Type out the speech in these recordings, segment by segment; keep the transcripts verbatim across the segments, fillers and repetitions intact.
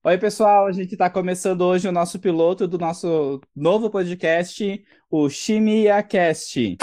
Oi, pessoal, a gente está começando hoje o nosso piloto do nosso novo podcast, o ChimiaCast.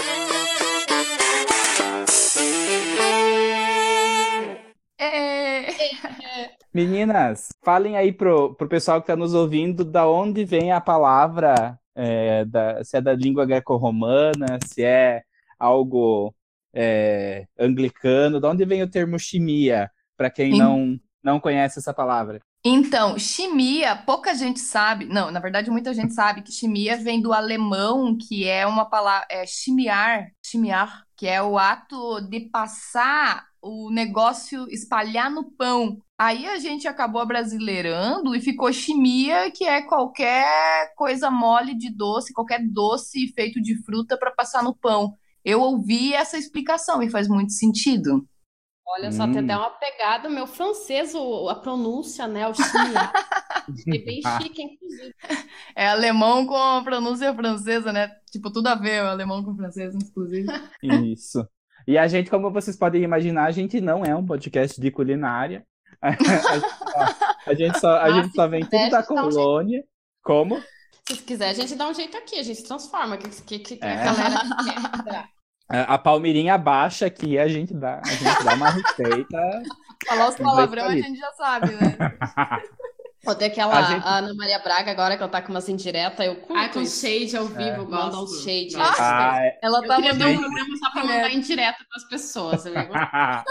É... Meninas, falem aí pro, pro pessoal que está nos ouvindo da onde vem a palavra, é, da, se é da língua greco-romana, se é algo é, anglicano, da onde vem o termo chimia, para quem não, não conhece essa palavra. Então, chimia, pouca gente sabe. Não, na verdade, muita gente sabe que chimia vem do alemão, que é uma palavra, é chimiar, chimiar, que é o ato de passar o negócio, espalhar no pão. Aí a gente acabou abrasileirando e ficou chimia, que é qualquer coisa mole de doce, qualquer doce feito de fruta para passar no pão. Eu ouvi essa explicação e faz muito sentido. Olha só, tem até Hum. uma pegada, meu francês, o- a pronúncia, né? O chimia. É bem chique, inclusive. É alemão com a pronúncia francesa, né? Tipo, tudo a ver, o alemão com o francês, inclusive. Isso. E a gente, como vocês podem imaginar, a gente não é um podcast de culinária. A gente só, a Ah, gente se só vem quiser, tudo da a gente dá um colônia. Como? Se quiser, a gente dá um jeito aqui, a gente transforma. O que, que, que, que É. a galera quer? A a Palmeirinha baixa aqui, a gente dá, a gente dá uma receita. Falar os palavrão a palito. gente já sabe, né? Ou tem aquela A gente- a Ana Maria Braga agora, que ela tá com umas indiretas, eu curto Ai, com isso. shade ao vivo, eu Manda gosto. um shade. Gosto. Ah, é. Ela Eu tá queria ter um mandando programa só pra muito mandar merda. indireta pras pessoas. Eu ia gostar.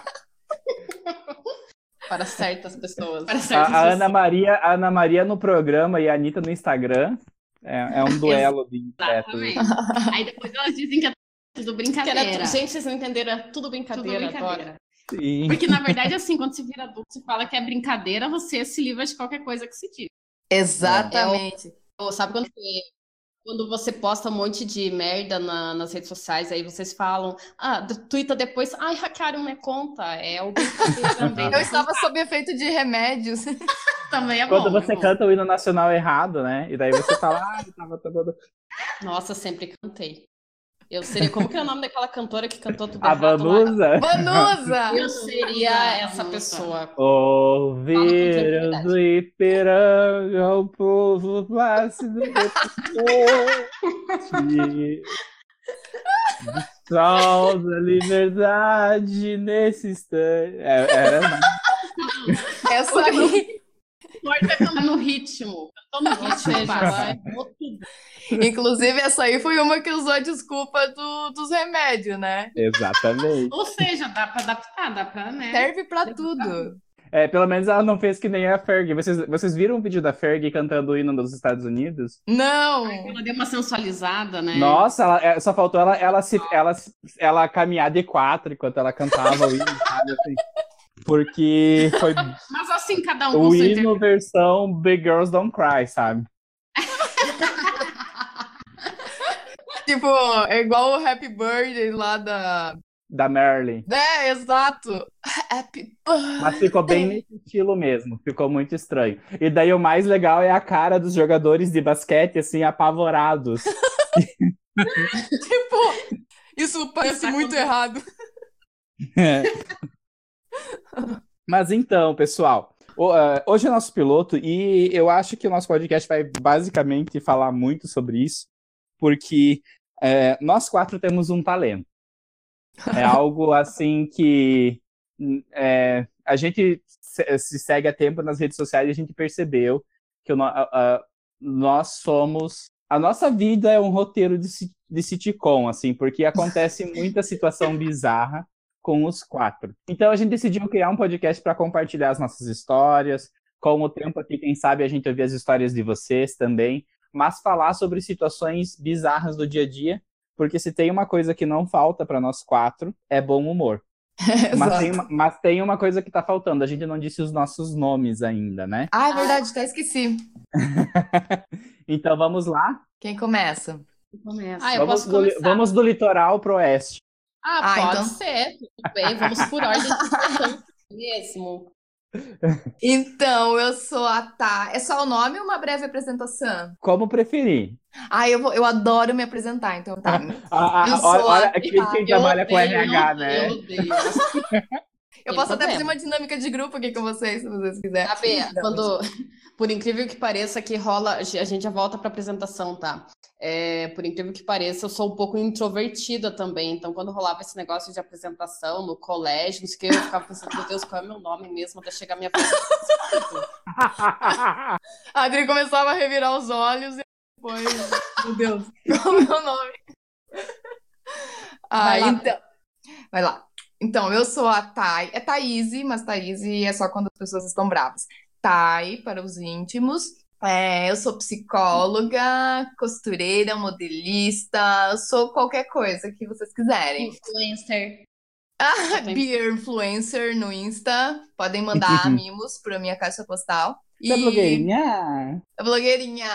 Para certas pessoas. Para A, certas a Ana pessoas. Maria, a Ana Maria no programa e a Anitta no Instagram. É, é um duelo de indiretas. Exatamente. Aí depois elas dizem que é tudo Que era brincadeira. tu- Gente, vocês não entenderam, é tudo Tudo brincadeira, brincadeira. adoro. Sim. Porque, na verdade, assim, quando você vira adulto, você fala que é brincadeira, você se livra de qualquer coisa que se diz. Exatamente. Ou sabe quando você, quando você posta um monte de merda na- nas redes sociais, aí vocês falam, ah, d- tuita depois, ai, hackearam minha conta. É o brincadeira também. Eu estava sob efeito de remédios. Também é bom. Quando você é bom. canta o hino nacional errado, né? E daí você fala, ah, eu tava todo... Nossa, sempre cantei. Eu seria, como que é o nome daquela cantora que cantou tudo A errado lá? Vanusa. Vanusa! Eu seria essa pessoa. Ouviram do Ipiranga o povo plácido de sol da liberdade nesse instante. É, era, né? Essa aí, Importa é cantar no ritmo. Cantou no Ou ritmo, seja, passa. vai, errou tudo. inclusive, essa aí foi uma que usou a desculpa do- dos remédios, né? Exatamente. Ou seja, dá pra adaptar, dá pra, né? Serve pra tudo. É, pelo menos ela não fez que nem a Fergie. Vocês, vocês viram o vídeo da Fergie cantando o hino dos Estados Unidos? Não! Ela deu uma sensualizada, né? Nossa, ela, é, só faltou ela, ela, se, ela, se- ela caminhar de quatro enquanto ela cantava o hino, sabe? Assim, porque foi Mas assim, cada um com o sua hino versão Big Girls Don't Cry, sabe? Tipo, é igual o Happy Birthday lá da... Da Marilyn. É, exato. Happy Mas ficou bem Birthday. nesse estilo mesmo, ficou muito estranho. E daí o mais legal é a cara dos jogadores de basquete, assim, apavorados. Tipo, isso parece Tá muito com- errado. Mas então, pessoal, o- eh, hoje é nosso piloto e eu acho que o nosso podcast vai basicamente falar muito sobre isso, porque eh, nós quatro temos um talento. É algo assim que hum, é, a gente se, se segue há tempo nas redes sociais e a gente percebeu que o no- a- a- nós somos. A nossa vida é um roteiro de, si- de sitcom, assim, porque acontece muita situação bizarra com os quatro. Então a gente decidiu criar um podcast para compartilhar as nossas histórias. Com o tempo aqui, quem sabe a gente ouvir as histórias de vocês também, mas falar sobre situações bizarras do dia a dia, porque se tem uma coisa que não falta para nós quatro, é bom humor. Mas tem, uma, mas tem uma coisa que tá faltando, a gente não disse os nossos nomes ainda, né? Ah, é verdade, até esqueci. Então vamos lá? Quem começa? Começa. Ah, eu Vamos posso do, começar. vamos do litoral pro oeste. Ah, Ah, pode então- ser, tudo bem. Vamos por ordem de importância mesmo. Então, eu sou a Tá. É só o nome ou uma breve apresentação? Como preferir. Ah, eu, vou, eu adoro me apresentar, então tá. A, a, Eu a, sou olha, a olha quem, quem Eu trabalha com odeio, R H, né? Eu odeio. Eu Tem posso até problema. fazer uma dinâmica de grupo aqui com vocês, se vocês quiserem. Sabe, Não, quando, por incrível que pareça, que rola, a gente já volta para a apresentação, tá? É, por incrível que pareça, eu sou um pouco introvertida também, então quando rolava esse negócio de apresentação no colégio, não sei o que, eu ficava pensando, meu Deus, qual é o meu nome mesmo, até chegar a minha vez. A Adri começava a revirar os olhos e depois, meu Deus, qual é o meu nome? Ah, Vai lá, então. Vai lá. Então, eu sou a Thay. É Thaíse, mas Thaíse é só quando as pessoas estão bravas. Thay, para os íntimos. É, eu sou psicóloga, costureira, modelista, eu sou qualquer coisa que vocês quiserem. Influencer. Ah, beer influencer no Insta. Podem mandar mimos para minha caixa postal. Você é E blogueirinha? a blogueirinha.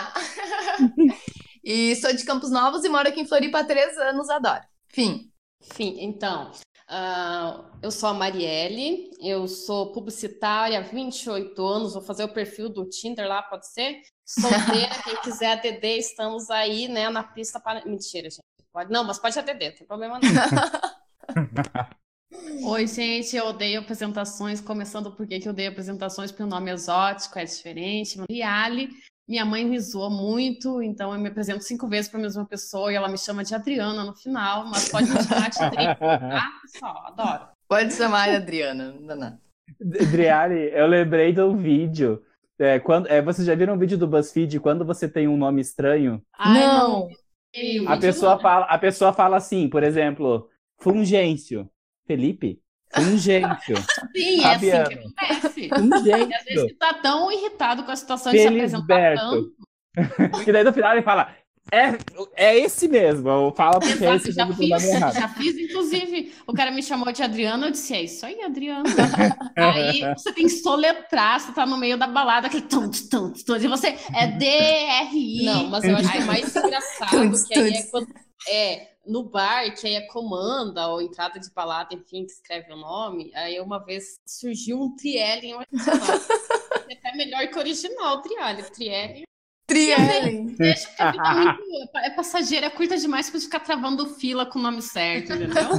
E sou de Campos Novos e moro aqui em Floripa há três anos, adoro. Fim. Enfim, então, ah, eu sou a Marielle, eu sou publicitária há vinte e oito anos, vou fazer o perfil do Tinder lá, pode ser? Solteira, quem quiser A D D, estamos aí, né, na pista para... Mentira, gente. Pode... Não, mas pode A D D, não tem problema não. Oi, gente, eu odeio apresentações, começando por que que eu odeio apresentações, porque o nome é exótico, é diferente. Liali, minha mãe me zoa muito, então eu me apresento cinco vezes para a mesma pessoa e ela me chama de Adriana no final, mas pode me chamar de Adri, tá, pessoal? Adoro. Pode chamar a Adriana, não dá nada. Adriane, eu lembrei de um vídeo. É, quando, é, vocês já viram um vídeo do BuzzFeed quando você tem um nome estranho? Ai, Não. ei, o A vídeo pessoa não. fala, a pessoa fala assim, por exemplo, Fungêncio. Felipe? Fungêncio. Sim, é assim que Fabiano. acontece. E às vezes Fungêncio. você tá tão irritado com a situação de se apresentar tanto. Felisberto. E daí no final ele fala, é, é esse mesmo. Fala porque é Exato, esse já mesmo do nome fiz, errado. já fiz, inclusive. O cara me chamou de Adriana, eu disse, é isso aí, Adriana. Aí você tem que soletrar, você tá no meio da balada, aquele tum, tum, tum, e você é D R I. Não, mas eu acho que é mais engraçado que aí é quando é no bar, que aí é comanda ou entrada de balada, enfim, que escreve o nome. Aí uma vez surgiu um Triellen original. É até melhor que o original, Triellen. Triellen. Triellen. Deixa que a vida é muito é passageira, é curta demais pra ficar travando fila com o nome certo, entendeu?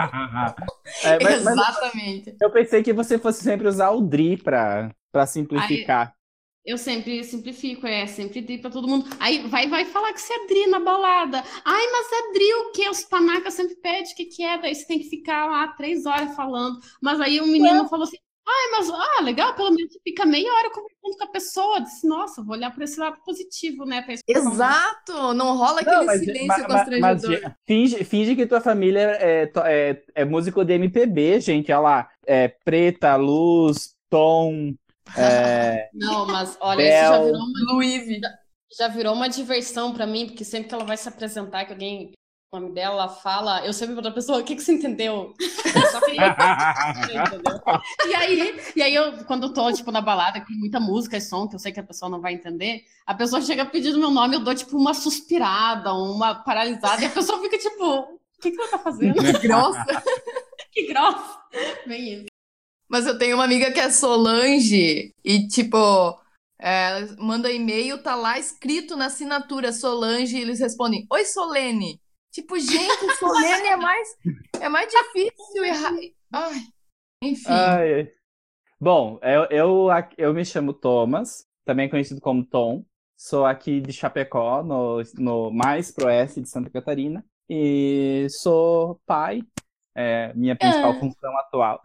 É, mas, mas Exatamente. eu pensei que você fosse sempre usar o Dri pra, pra simplificar. Eu sempre simplifico, é sempre Dri pra todo mundo. Aí vai, vai falar que você é Dri na balada. Ai, mas é Dri o quê? Os panacas sempre pedem o que que é, daí você tem que ficar lá três horas falando. Mas aí o menino falou assim, ai, mas ah, legal, pelo menos você fica meia hora conversando com a pessoa. Eu disse, nossa, vou olhar por esse lado positivo, né? Pra explicar um- Exato, não rola aquele Não, mas, silêncio ma- ma- mas, constrangedor. finge, finge que tua família é, to- é, é músico de M P B, gente. Olha lá. É preta, luz, tom. É, Não, mas olha, isso já Bel. virou uma, Luiz. já virou uma diversão pra mim, porque sempre que ela vai se apresentar, que alguém, o nome dela, fala, eu sempre pergunto pra pessoa, o que que você entendeu? Só que entendeu? E aí, e aí eu, quando eu tô, tipo, na balada, com muita música e som, que eu sei que a pessoa não vai entender, a pessoa chega pedindo meu nome, eu dou, tipo, uma suspirada, uma paralisada, e a pessoa fica, tipo, o que que ela tá fazendo? Que grossa. Que grossa! Bem isso. Mas eu tenho uma amiga que é Solange e, tipo, é, manda e-mail, tá lá escrito na assinatura Solange e eles respondem, oi, Solene. Tipo, gente, Solene é mais, é mais difícil errar. Ai, enfim. Ai. Bom, eu, eu, eu me chamo Thomas, também conhecido como Tom. Sou aqui de Chapecó, no, no mais pro oeste de Santa Catarina. E sou pai, é minha principal Ah. função atual.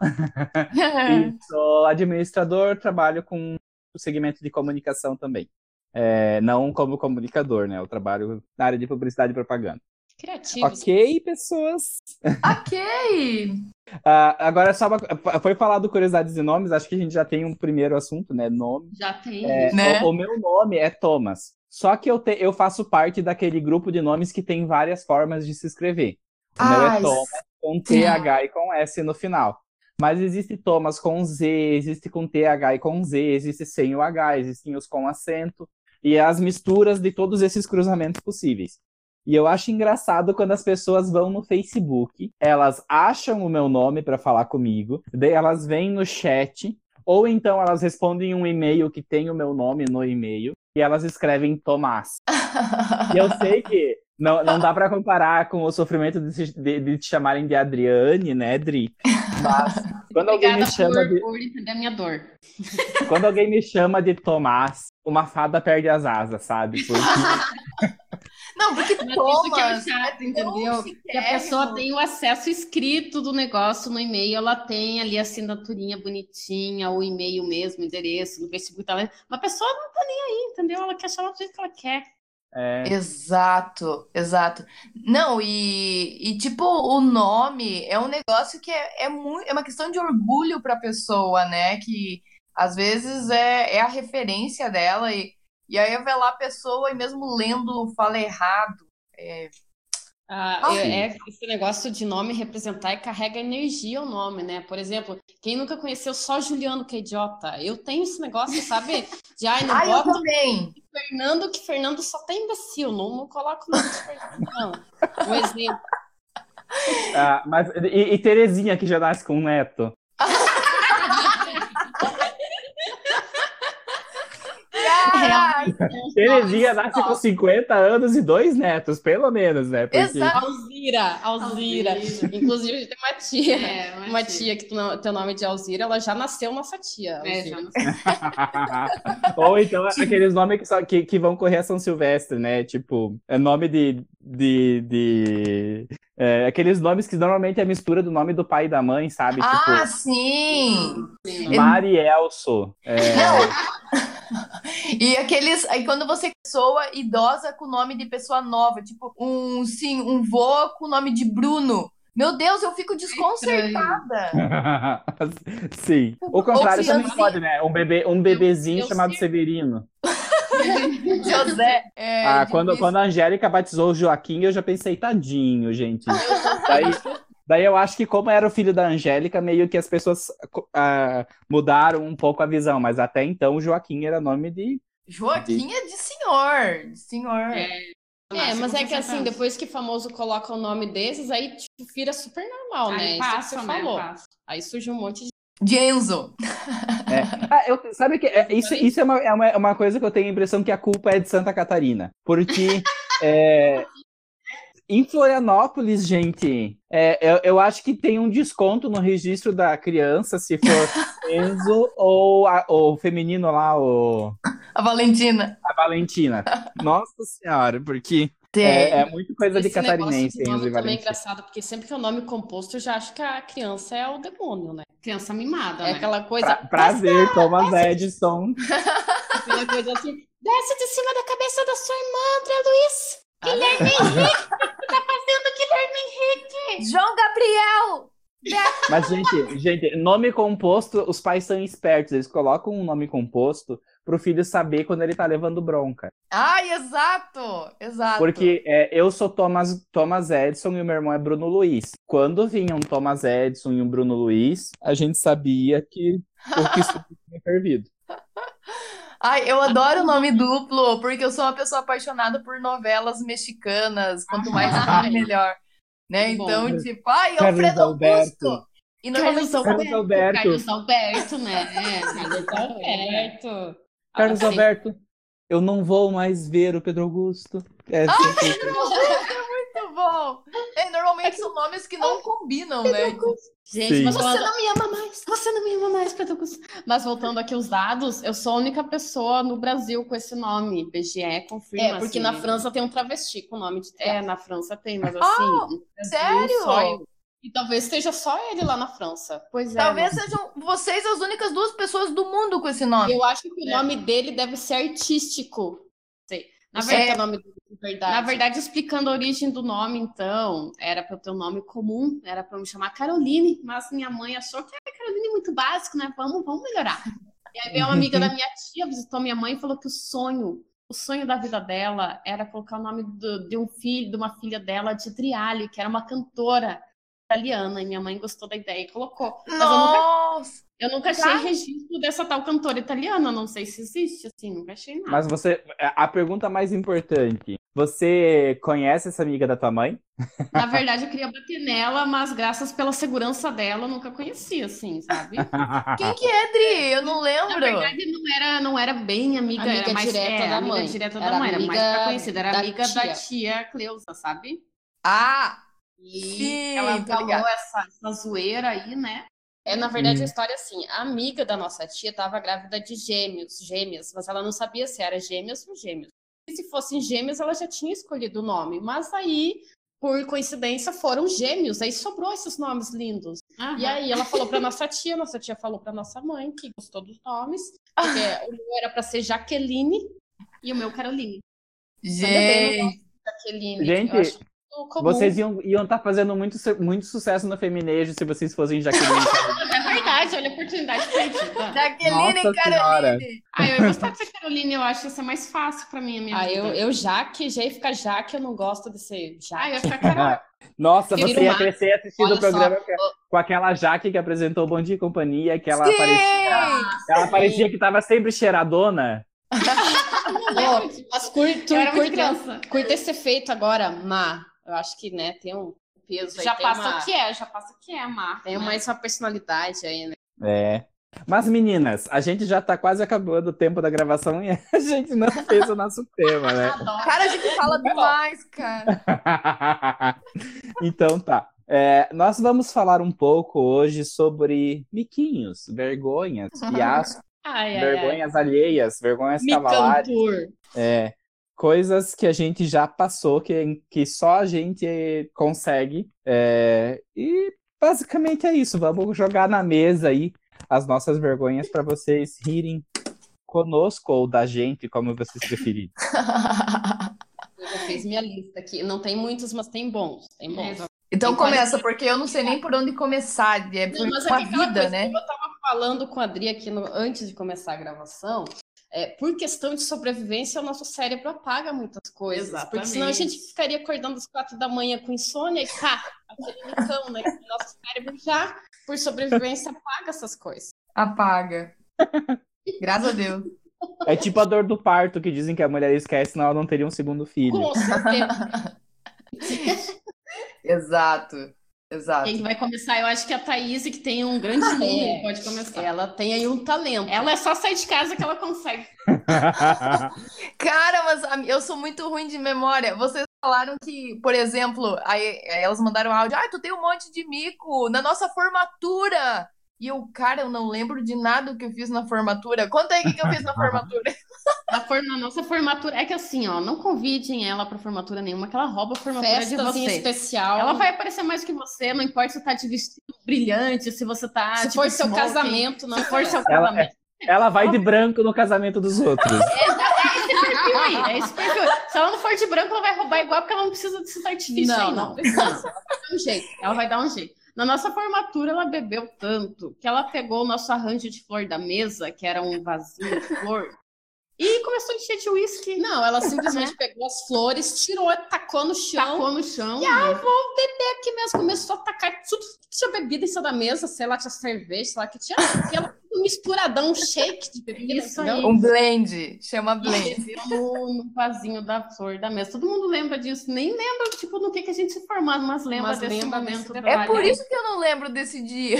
E sou administrador, trabalho com o segmento de comunicação também. É, não como comunicador, né? Eu trabalho na área de publicidade e propaganda. Criativos. Ok, pessoas? Ok. Ah, agora, só uma, foi falado curiosidades e nomes, acho que a gente já tem um primeiro assunto, né? Nome. Já tem. É, Né? o, o meu nome é Thomas. Só que eu, te, eu faço parte daquele grupo de nomes que tem várias formas de se escrever. O meu é Ai, Thomas com T H e com S no final. Mas existe Thomas com Z, existe com T H e com Z, existe sem o H, existem os com acento. E as misturas de todos esses cruzamentos possíveis. E eu acho engraçado quando as pessoas vão no Facebook, elas acham o meu nome para falar comigo, daí elas vêm no chat, ou então elas respondem um e-mail que tem o meu nome no e-mail, e elas escrevem Tomás. E eu sei que não, não dá para comparar com o sofrimento de, de, de te chamarem de Adriane, né, Dri? Mas quando alguém me Obrigada chama por, de, por entender a minha dor. quando alguém me chama de Tomás, uma fada perde as asas, sabe? Porque Não, porque Mas isso que é o Thomas chato, é entendeu? tão Que a pessoa chiquérrimo. tem o acesso escrito do negócio no e-mail, ela tem ali a assinaturinha bonitinha, o e-mail mesmo, o endereço, no Facebook, tá lá. Mas a pessoa não tá nem aí, entendeu? Ela quer chamar do jeito que ela quer. é, Exato, exato. Não, e, e tipo, o nome é um negócio que é, é, muito, é uma questão de orgulho para a pessoa, né? Que às vezes é, é a referência dela, e, e aí vai lá a pessoa e mesmo lendo fala errado. É, Ah, ah, é, sim. é esse negócio de nome representar e carrega energia o nome, né? Por exemplo, quem nunca conheceu só Juliano, que é idiota? Eu tenho esse negócio, sabe? De, ai, não ah, eu bota também. Fernando, que Fernando só tem imbecil, não, não coloca o nome de Fernando, não. Um exemplo. Ah, mas, e, e Terezinha, que já nasce com um neto? Caraca, Terezinha nasce com cinquenta anos e dois netos, pelo menos, né? Porque exato. Alzira, Alzira. Alzira. Inclusive, a gente tem uma tia, É, uma uma tia. tia que tu- teu nome é de Alzira, ela já nasceu nossa tia, É, já Alzira. não sei. Ou então aqueles nomes que, só, que, que vão correr a São Silvestre, né? Tipo, é nome de. de, de é, aqueles nomes que normalmente é a mistura do nome do pai e da mãe, sabe? Ah, Tipo, sim. Sim. É- Marielso. É, Não, e aqueles. Aí quando você soa idosa com o nome de pessoa nova, tipo, um, sim, um vô com o nome de Bruno. Meu Deus, eu fico desconcertada. sim. O Ou contrário também criancinha. pode, né? Um, bebê, um bebezinho eu chamado sei. Severino. José. É Ah, quando, difícil. quando a Angélica batizou o Joaquim, eu já pensei, tadinho, gente. Daí, daí eu acho que, como era o filho da Angélica, meio que as pessoas ah, mudaram um pouco a visão, mas até então o Joaquim era nome de. Joaquim é de senhor. De senhor. É, mas é que assim, depois depois que famoso coloca o nome desses, aí tipo, vira super normal, né? aí Isso que passa, você né? falou. Passa. Aí surge um monte de. De Enzo. É. Ah, eu, sabe que é, isso, isso é, uma, é, uma, é uma coisa que eu tenho a impressão que a culpa é de Santa Catarina. Porque é, em Florianópolis, gente, é, eu, eu acho que tem um desconto no registro da criança se for Enzo ou a- o feminino lá, o, A Valentina. a Valentina. Nossa Senhora, porque Tem. é, é muito coisa de Esse negócio catarinense, de Enzo nome e também é Valentina. engraçado, porque sempre que é o nome composto, eu já acho que a criança é o demônio, né? Criança mimada, É né? aquela coisa. Pra, prazer, Thomas Edison. Aquela coisa assim. Desce de cima da cabeça da sua irmã, André Luiz. Guilherme Henrique. O que tá fazendo, Guilherme Henrique? João Gabriel. Mas, gente, gente, nome composto, os pais são espertos, eles colocam um nome composto pro filho saber quando ele tá levando bronca. Ai, exato. Exato. Porque é, eu sou Thomas, Thomas Edison e o meu irmão é Bruno Luiz. Quando vinha um Thomas Edison e um Bruno Luiz, a gente sabia que o que isso tinha fervido. Ai, eu adoro o nome duplo, porque eu sou uma pessoa apaixonada por novelas mexicanas. Quanto mais nome, melhor. Né? Bom. Então, tipo, ai, Carlos Alfredo Alberto. Augusto. E normalmente Carlos Carlos Alberto. Carlos Alberto, né? É, Carlos Alberto. Carlos Assim, Alberto. Eu não vou mais ver o Pedro Augusto. É sempre... muito bom. É, normalmente são nomes que não combinam, né? Gente, Sim. mas Você falando- não me ama mais. Você não me ama mais, Pedro Augusto. Mas voltando aqui os dados, eu sou a única pessoa no Brasil com esse nome. I B G E confirma. É, porque assim. na França tem um travesti com o nome de. É, na França tem, mas assim. Ah, no Brasil, sério? só eu. E talvez esteja só ele lá na França. Pois é. Talvez mas sejam vocês as únicas duas pessoas do mundo com esse nome. Eu acho que o É. nome dele deve ser artístico. Sei. Na Não sei verdade- que é o nome dele de verdade. Na verdade, explicando a origem do nome, então, era para eu ter um nome comum, era para eu me chamar Caroline, mas minha mãe achou que era Caroline muito básico, né? Vamos, vamos melhorar. E aí veio uma amiga da minha tia, visitou minha mãe e falou que o sonho, o sonho da vida dela era colocar o nome do- de um filho, de uma filha dela, de Triali, que era uma cantora italiana, e minha mãe gostou da ideia e colocou. Mas eu nunca, Nossa! eu nunca achei Tá. registro dessa tal cantora italiana, não sei se existe, assim, nunca achei nada. Mas você. A pergunta mais importante: você conhece essa amiga da tua mãe? Na verdade, eu queria bater nela, mas graças pela segurança dela, eu nunca conheci, assim, sabe? Quem que é, Dri? Eu não Na lembro. verdade, não era, não era bem amiga, Amiga era mais direta é, da amiga mãe. direta da Era mãe, era mais amiga pra conhecida, era da amiga tia. da tia Cleusa, sabe? Ah, E Sim, ela tô falou ligada. essa, essa zoeira aí, né? É, na verdade, Hum. a história é assim, a amiga da nossa tia estava grávida de gêmeos, gêmeas, mas ela não sabia se era gêmeas ou gêmeos. E se fossem gêmeos, ela já tinha escolhido o nome, mas aí, por coincidência, foram gêmeos, aí sobrou esses nomes lindos. Aham. E aí ela falou para nossa tia, nossa tia falou para nossa mãe, que gostou dos nomes, porque o meu era para ser Jaqueline, E o meu, Caroline. Gente, Jaqueline. Gente, eu acho muito comum. Vocês iam iam estar fazendo muito, su- muito sucesso no feminejo se vocês fossem Jaqueline. É verdade, olha a oportunidade perdida. Jaqueline Nossa e Caroline. Ah, eu ia gostar de ser Caroline, eu acho que ia ser mais fácil pra mim, a minha Ah, vida. eu, eu Jaque, já ia ficar Jaque, eu não gosto de ser Ah, eu ia Jaque. ficar Carol. Nossa, Prefiro você ia Mar- crescer assistindo Olha o programa só, com- com aquela Jaque que apresentou o Bom Dia e Companhia, que ela Sim! parecia, ela parecia que tava sempre cheiradona. Ô, mas curto, Eu era muito curto, criança. curto esse efeito agora, Má. Eu acho que, né, tem um peso aí, Já tem passa uma, o que é, já passa o que é, Mar. tem mais uma personalidade aí, né? É. Mas, meninas, a gente já tá quase acabando o tempo da gravação e a gente não fez o nosso tema, né? Adoro. Cara, a gente fala demais, cara. Então tá. É, nós vamos falar um pouco hoje sobre miquinhos, vergonhas, fiascos, Ai, ai, ai. vergonhas alheias, vergonhas cavalares. Micantur. É, coisas que a gente já passou, que, que só a gente consegue. É, e basicamente é isso. Vamos jogar na mesa aí as nossas vergonhas para vocês rirem conosco ou da gente, como vocês preferirem. Eu já fiz minha lista aqui. Não tem muitos, mas tem bons. Tem bons. Então Tem quase- começa, porque eu não sei nem por onde começar. É por, Não, mas com é a que aquela vida, coisa, né? como eu tava falando com a Adri aqui no- antes de começar a gravação, é, por questão de sobrevivência, o nosso cérebro apaga muitas coisas. Exatamente. Porque senão a gente ficaria acordando às quatro da manhã com insônia e pá, aquele micão, né? O nosso cérebro já, por sobrevivência, apaga essas coisas. Apaga. Graças a Deus. É tipo a dor do parto, que dizem que a mulher esquece, senão ela não teria um segundo filho. Com certeza. Exato. Exato. Quem que vai começar? Eu acho que a Thaís, que tem um grande É. número, pode começar. Ela tem aí um talento. Ela é só sair de casa que ela consegue. Cara, mas a- eu sou muito ruim de memória. Vocês falaram que, por exemplo, aí, aí elas mandaram áudio. Ah, tu tem um monte de mico na nossa formatura. E eu, cara, eu não lembro de nada que eu fiz na formatura. Conta aí o que que eu fiz na formatura. Na, for- na nossa formatura. É que assim, ó, não convidem ela pra formatura nenhuma, que ela rouba a formatura de Festazinha vocês. especial. Ela vai aparecer mais que você, não importa se tá de vestido brilhante, se você tá. Se tipo, for seu smoking, casamento, não Se for seu Ela, casamento. ela vai de branco no casamento dos outros. Perfil aí, é esse perfil. Se ela não for de branco, ela vai roubar igual, porque ela não precisa desses artifícios Não, aí, não não. precisa. Ela vai dar um jeito. Ela vai dar um jeito. Na nossa formatura, ela bebeu tanto que ela pegou o nosso arranjo de flor da mesa, que era um vasinho de flor, e começou a encher de uísque. Não, ela simplesmente pegou as flores, tirou, tacou no chão. Tacou no chão. E ah, vou beber aqui mesmo. Começou a tacar tudo que tinha bebida em cima da mesa, sei lá, tinha cerveja, sei lá que tinha. E ela um misturadão, um shake de bebida. Isso entendeu? aí. Um blend. Chama E blend. bebeu no, no vasinho da flor da mesa. Todo mundo lembra disso. Nem lembra, tipo, no que, que a gente se formava, mas lembra Mas desse lembra momento. desse da É Vale. por isso que eu não lembro desse dia.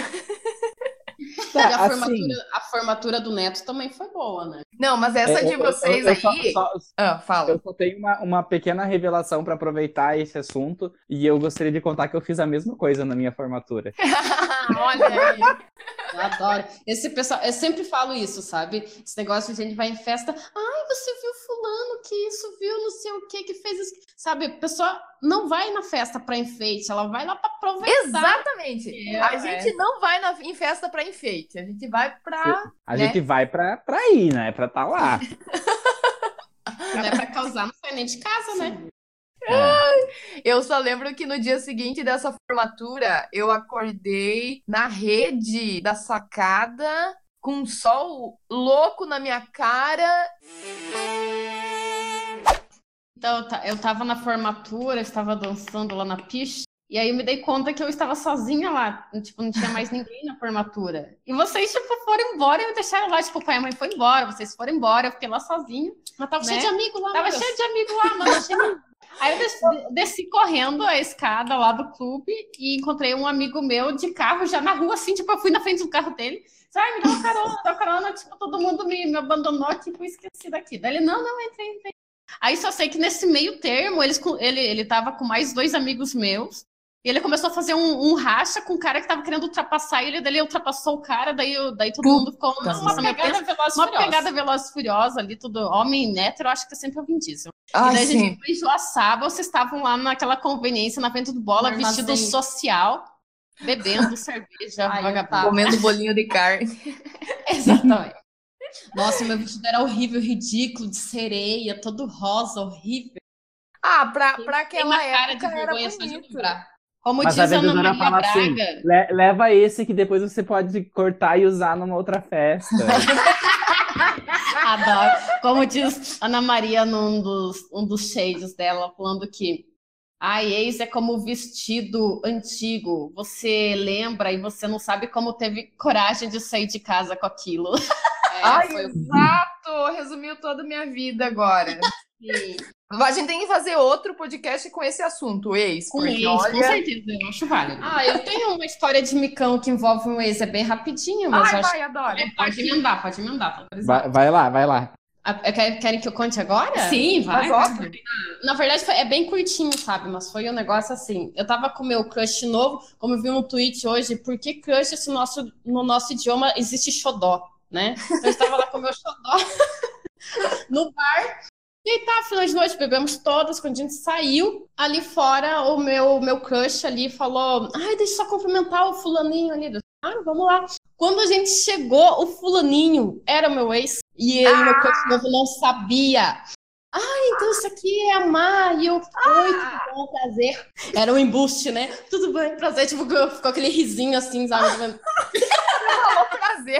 E a, Tá, formatura, assim, a formatura do Neto também foi boa, né? Não, mas essa é, de eu- vocês eu- eu só- aí. só- Ah, fala. Eu só tenho uma, uma pequena revelação para aproveitar esse assunto e eu gostaria de contar que eu fiz a mesma coisa na minha formatura. Olha aí. Eu adoro. Esse pessoal, eu sempre falo isso, sabe? Esse negócio de a gente vai em festa. Ai, você viu fulano que isso, viu não sei o que, que fez isso. Sabe, a pessoa não vai na festa para enfeite, ela vai lá para aproveitar. Exatamente. É, A é. gente não vai na, em festa pra enfeite. A gente vai pra. A Né? gente vai pra, pra ir, né? Pra estar lá. Não é para causar, não sai nem de casa, né? Eu só lembro que no dia seguinte dessa formatura, eu acordei na rede da sacada com um sol louco na minha cara. Então, eu ta- eu tava na formatura, eu estava dançando lá na pista, e aí eu me dei conta que eu estava sozinha lá, tipo, não tinha mais ninguém na formatura. E vocês, tipo, foram embora e me deixaram lá, tipo, o pai e a mãe foram embora, vocês foram embora, eu fiquei lá sozinha. Mas tava Né? cheio de amigo lá, Tava meu cheio de amigo lá, mano. cheio de- Aí eu desci, desci correndo a escada lá do clube e encontrei um amigo meu de carro já na rua, assim, tipo, eu fui na frente do carro dele. Disse, ai, me dá uma carona, me dá uma carona, tipo, todo mundo me, me abandonou, tipo, esqueci daqui. Daí ele, não, não, entrei, entrei. Aí só sei que nesse meio termo, eles, com- ele, ele tava com mais dois amigos meus, E ele começou a fazer um, um racha com o cara que tava querendo ultrapassar ele, daí ele ultrapassou o cara, daí, daí todo mundo ficou Puta, nossa, Uma meu pegada Deus, veloz e uma furiosa. pegada veloz e furiosa ali, tudo homem hétero, eu acho que é sempre o Vin Diesel. E Ai, daí a gente sim. foi em Joaçaba, vocês estavam lá naquela conveniência na frente do Bola, No vestido armazém. social, bebendo cerveja, Ai, eu vagabundo. tava. Comendo bolinho de carne. Exatamente. Nossa, meu vestido era horrível, ridículo, de sereia, todo rosa, horrível. Ah, pra, Tem- pra Tem aquela uma cara de época era vergonha só de bonito. lembrar. Como Mas a diz a Ana vendedora Maria fala assim, Braga, "Le- leva esse que depois você pode cortar e usar numa outra festa." adoro. Como diz Ana Maria num dos, um dos shades dela, falando que ai, ex é como o vestido antigo. Você lembra e você não sabe como teve coragem de sair de casa com aquilo. É, Ai, foi exato! Resumiu toda a minha vida agora. assim, A gente tem que fazer outro podcast com esse assunto, ex. Com Porque, ex, com olha... certeza, eu acho válido. Ah, eu tenho uma história de micão que envolve um ex, é bem rapidinho, mas eu Ai, acho vai, adoro. É, pode emendar, pode emendar. Vai, vai lá, vai lá. Ah, é, quer- Querem que eu conte agora? Sim, vai. Mas óbvio. Na verdade, foi- é bem curtinho, sabe? Mas foi um negócio assim. Eu tava com meu crush novo, como eu vi um tweet hoje, por que crush se nosso, no nosso idioma existe xodó, né? Então eu estava lá com o meu xodó no bar. E aí tá, final de noite, bebemos todas. Quando a gente saiu, ali fora, o meu, meu crush ali falou: ai, deixa eu só cumprimentar o fulaninho ali. Ah, vamos lá. Quando a gente chegou, o fulaninho era o meu ex. E ele, meu crush novo, não sabia. Ah, então isso aqui é a Mar. E eu, oi, tudo bom, prazer. Era um embuste, né? Tudo bem, prazer. Tipo, ficou aquele risinho assim, sabe? Falou prazer.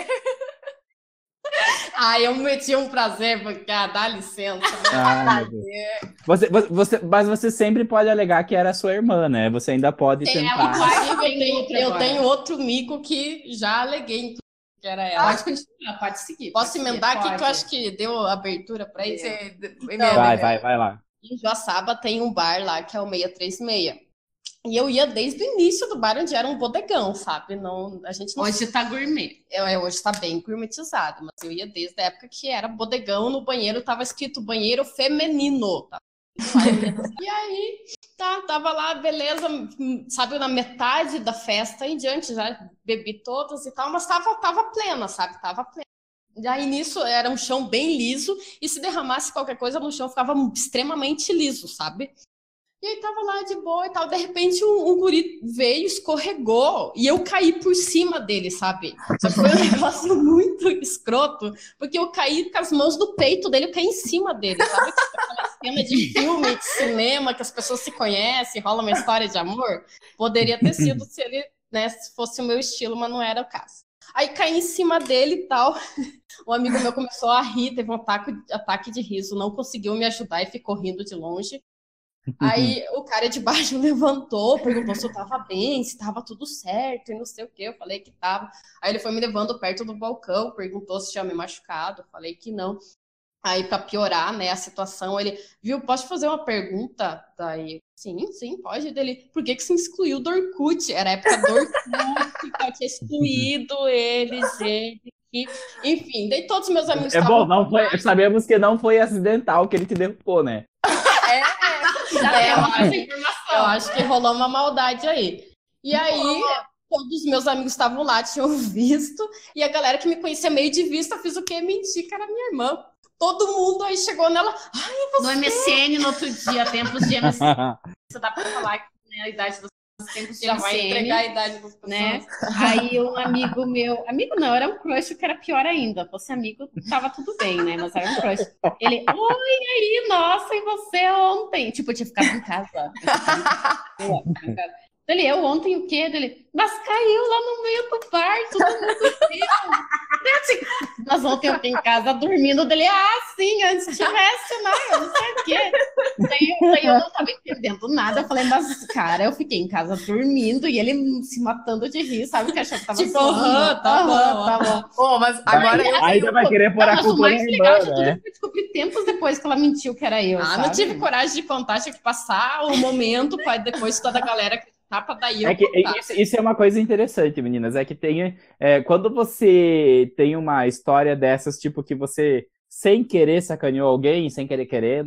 Ai, eu meti um prazer, porque, ah, dá licença. né? Ai, meu Deus. Você, você, você- mas você sempre pode alegar que era sua irmã, né? Você ainda pode Tem, tentar. inclusive, eu Tem tenho, outra eu agora. tenho outro mico que já aleguei, inclusive, que era ela. Pode continuar, pode seguir. Posso pode emendar seguir, aqui, que eu pode. acho que deu abertura pra isso. Você- Vai, vai, vai lá. Em Joaçaba tem um bar lá que é o seiscentos e trinta e seis. E eu ia desde o início do bar, onde era um bodegão, sabe? Não, a gente não. Hoje tá gourmet. Eu, eu- hoje tá bem gourmetizado, mas eu ia desde a época que era bodegão, no banheiro tava escrito banheiro feminino. Tá? E aí, tá, tava lá, beleza, sabe, na metade da festa em diante, já bebi todas e tal, mas tava, tava plena, sabe? Tava plena. E aí nisso era um chão bem liso, e se derramasse qualquer coisa no chão ficava extremamente liso, sabe? E aí tava lá de boa e tal, de repente um, um guri veio, escorregou, e eu caí por cima dele, sabe? Só que foi um negócio muito escroto, porque eu caí com as mãos no peito dele, eu caí em cima dele, sabe? Tipo, aquela cena de filme, de cinema, que as pessoas se conhecem, rola uma história de amor. Poderia ter sido se ele, né, se fosse o meu estilo, mas não era o caso. Aí caí em cima dele e tal. Um amigo meu começou a rir, teve um ataque, ataque de riso, não conseguiu me ajudar e ficou rindo de longe. Aí o cara de baixo levantou, perguntou se eu tava bem, se tava tudo certo e não sei o que. Eu falei que tava. Aí ele foi me levando perto do balcão, perguntou se tinha me machucado. Eu falei que não. Aí, pra piorar, né, a situação, ele, viu, posso te fazer uma pergunta? Daí, sim, sim, pode. Dele, por que que você excluiu do Orkut? Era a época do Orkut, que eu tinha excluído ele, gente. E, enfim, daí todos os meus amigos É estavam... bom, não foi, sabemos que não foi acidental que ele te derrubou, né? Já É, eu temos essa acho- informação. Eu acho que rolou uma maldade aí. E aí, todos os meus amigos estavam lá, tinham visto, e a galera que me conhecia meio de vista fez o quê? Mentir que era minha irmã. Todo mundo aí chegou nela. Ai, No M S N, no outro dia, tempos de M S N, dá pra falar que né, a idade das pessoas, tempos de já vai M S N, entregar a idade das pessoas. né? Aí um amigo meu, amigo não, era um crush, que era pior ainda. Fosse amigo, tava tudo bem, né? Mas era um crush. Ele, oi, aí, nossa, e você ontem? Tipo, eu tinha ficado em casa. Eu, em casa. Ele, eu ontem o quê? Dele, mas caiu lá no meio do bar, todo mundo viu. Assim, mas ontem eu fiquei em casa dormindo dele, ah, sim, antes tivesse, né? Eu não sei o quê. Daí, eu- daí eu não tava entendendo nada. Eu falei, mas, cara, eu fiquei em casa dormindo e ele se matando de rir, sabe? Que achou que tava Tipo, zoando. aham, tá bom. Aham, tá bom. Pô, mas agora eu Ainda vai querer pôr Não, a mas o culpa na mais legal de irmã, tudo né? foi descobrir tempos depois que ela mentiu que era eu, Ah, sabe? não tive coragem de contar, tinha que passar o momento para depois toda a galera acreditar, pra daí eu É que contar. isso, isso é uma coisa interessante, meninas. É que tem. É, quando você tem uma história dessas, tipo, que você sem querer sacaneou alguém, sem querer querendo,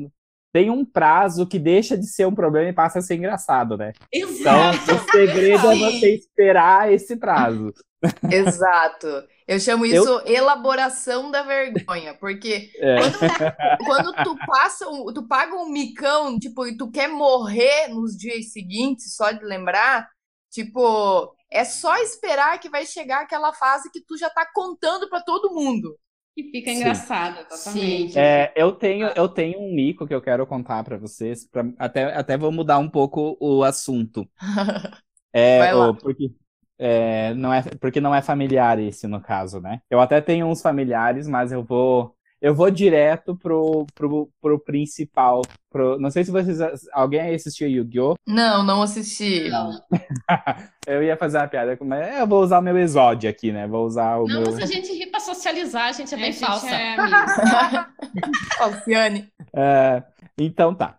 tem um prazo que deixa de ser um problema e passa a ser engraçado, né? Então, Exato. o segredo é Sim. você esperar esse prazo. Exato. Eu chamo Eu- isso elaboração da vergonha, porque É. quando, quando tu passa, um, tu paga um micão, tipo, e tu quer morrer nos dias seguintes, só de lembrar, tipo, é só esperar que vai chegar aquela fase que tu já tá contando pra todo mundo. E fica Sim. engraçado, exatamente. É, eu tenho, eu tenho um mico que eu quero contar pra vocês, pra, até, até vou mudar um pouco o assunto. É, Vai lá. ô, porque, é, não é, porque não é familiar esse, no caso, né? Eu até tenho uns familiares, mas eu vou, eu vou direto pro, pro, pro principal. Pro, não sei se vocês, alguém aí assistiu Yu-Gi-Oh! Não, não assisti. Não, Eu ia fazer uma piada, mas eu vou usar o meu exódio aqui, né? Vou usar o Não, meu... mas a gente ri pra socializar, a gente é a bem gente falsa. é amigo. Alciane. É, então tá.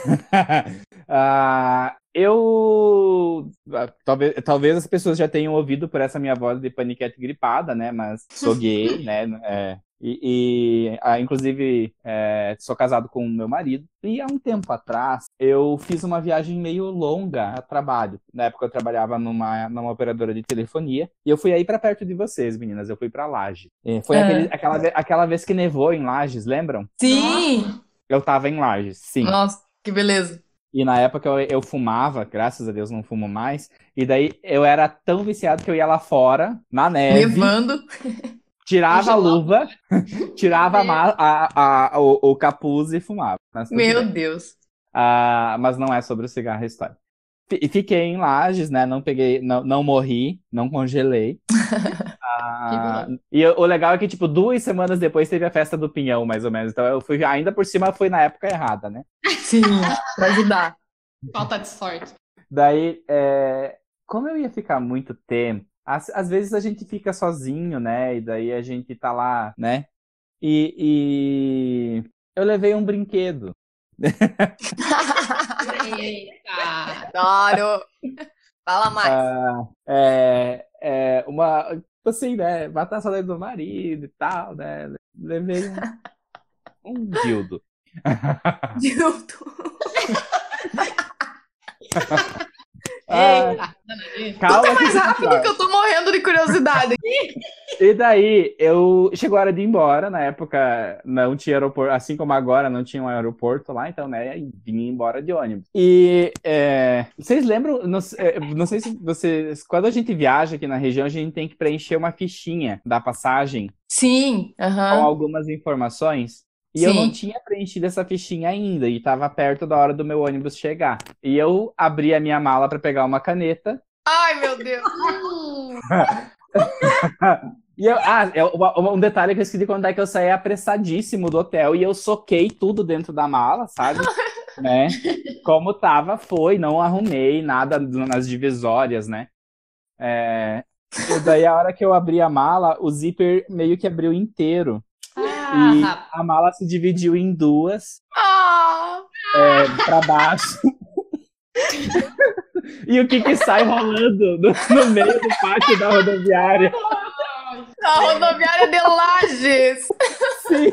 Ah, eu. ah, Talvez, talvez as pessoas já tenham ouvido por essa minha voz de paniquete gripada, né? Mas sou gay, né? É, e, e, ah, inclusive, é, sou casado com o meu marido. E há um tempo atrás, eu fiz uma viagem meio longa a trabalho. Na época, eu trabalhava numa, numa operadora de telefonia. E eu fui aí pra perto de vocês, meninas. Eu fui pra Lages. É, foi Ah. aquele, aquela, ve- aquela vez que nevou em Lages, lembram? Sim! Eu tava em Lages, sim. Nossa, que beleza. E na época eu, eu fumava, graças a Deus não fumo mais. E daí eu era tão viciado que eu ia lá fora, na neve, Nevando. tirava a Congelava. luva, tirava a ma- a- a- o, o capuz e fumava. Mas, tudo Meu bem. Deus. Ah, mas não é sobre o cigarro a história. Fi- E fiquei em Lages, né? Não peguei, não, não morri, não congelei. Ah, e o o legal é que, tipo, duas semanas depois teve a festa do Pinhão, mais ou menos. Então eu fui, ainda por cima, fui na época errada, né? Sim, pra ajudar. Falta de sorte. Daí, é, como eu ia ficar muito tempo, às, às vezes a gente fica sozinho, né? E daí a gente tá lá, né? E, e eu levei um brinquedo. Eita. Adoro. Fala mais. Ah, é, é uma, tipo assim, né? Matar a saudade do marido e tal, né? Levei um, um dildo. Dildo. Ah, calma Conta que mais tem rápido pior. que eu tô morrendo de curiosidade. E daí, eu chegou a hora de ir embora. Na época, não tinha aeroporto, assim como agora, não tinha um aeroporto lá, então, né, vinha embora de ônibus. E é, vocês lembram, não, se- é, não sei se vocês, quando a gente viaja aqui na região, a gente tem que preencher uma fichinha da passagem Sim, com aham. algumas informações. E eu não Sim. tinha preenchido essa fichinha ainda, e estava perto da hora do meu ônibus chegar. E eu abri a minha mala para pegar uma caneta. Ai, meu Deus. E eu, ah, é, uma- uma- um detalhe que eu esqueci de contar é que eu saí apressadíssimo do hotel e eu soquei tudo dentro da mala, sabe? Né? Como tava, foi, não arrumei nada nas divisórias, né? É, e daí a hora que eu abri a mala, o zíper meio que abriu inteiro. Ah, E rapaz. a mala se dividiu em duas, Ah, é, para baixo. E o que que sai rolando no, no meio do pátio da rodoviária? a rodoviária de Lages. Sim.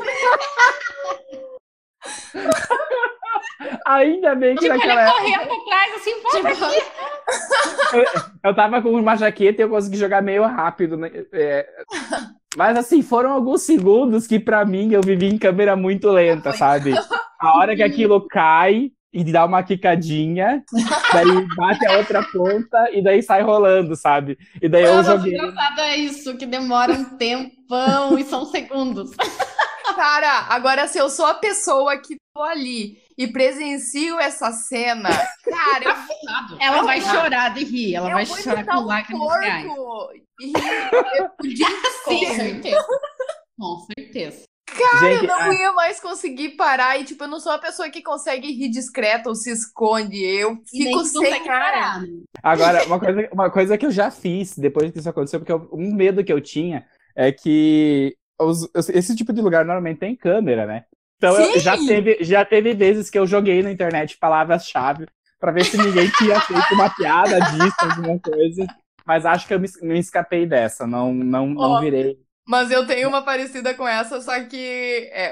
Ainda bem que Tipo, naquela ele época correndo pra trás, assim, volta aqui. eu tava com uma jaqueta e eu consegui jogar meio rápido, né? É, mas assim, foram alguns segundos que pra mim eu vivi em câmera muito lenta, sabe? A hora que aquilo cai e dá uma quicadinha, daí bate a outra ponta e daí sai rolando, sabe? E daí eu Mano, o joguei. engraçado é isso, que demora um tempão e são segundos. Cara, agora se eu sou a pessoa que tô ali e presencio essa cena, cara, eu, Ela Eu vai vou- chorar de rir, ela eu vai vou chorar imitar com um lágrimas reais. porco e rir o dia Com inteiro. certeza. Com certeza. Gente, Eu não ah, ia mais conseguir parar e, tipo, eu não sou uma pessoa que consegue rir discreta ou se esconde. Eu E nem fico que sem consegue ar. parar, né? agora, uma coisa, uma coisa que eu já fiz depois que isso aconteceu, porque eu- um medo que eu tinha é que os- esse tipo de lugar normalmente tem câmera, né? Então eu- Sim! já teve, já teve vezes que eu joguei na internet palavras-chave pra ver se ninguém tinha feito uma piada disso, alguma coisa. Mas acho que eu me, me escapei dessa, não, não, não Ó, virei. Mas eu tenho uma parecida com essa, só que é,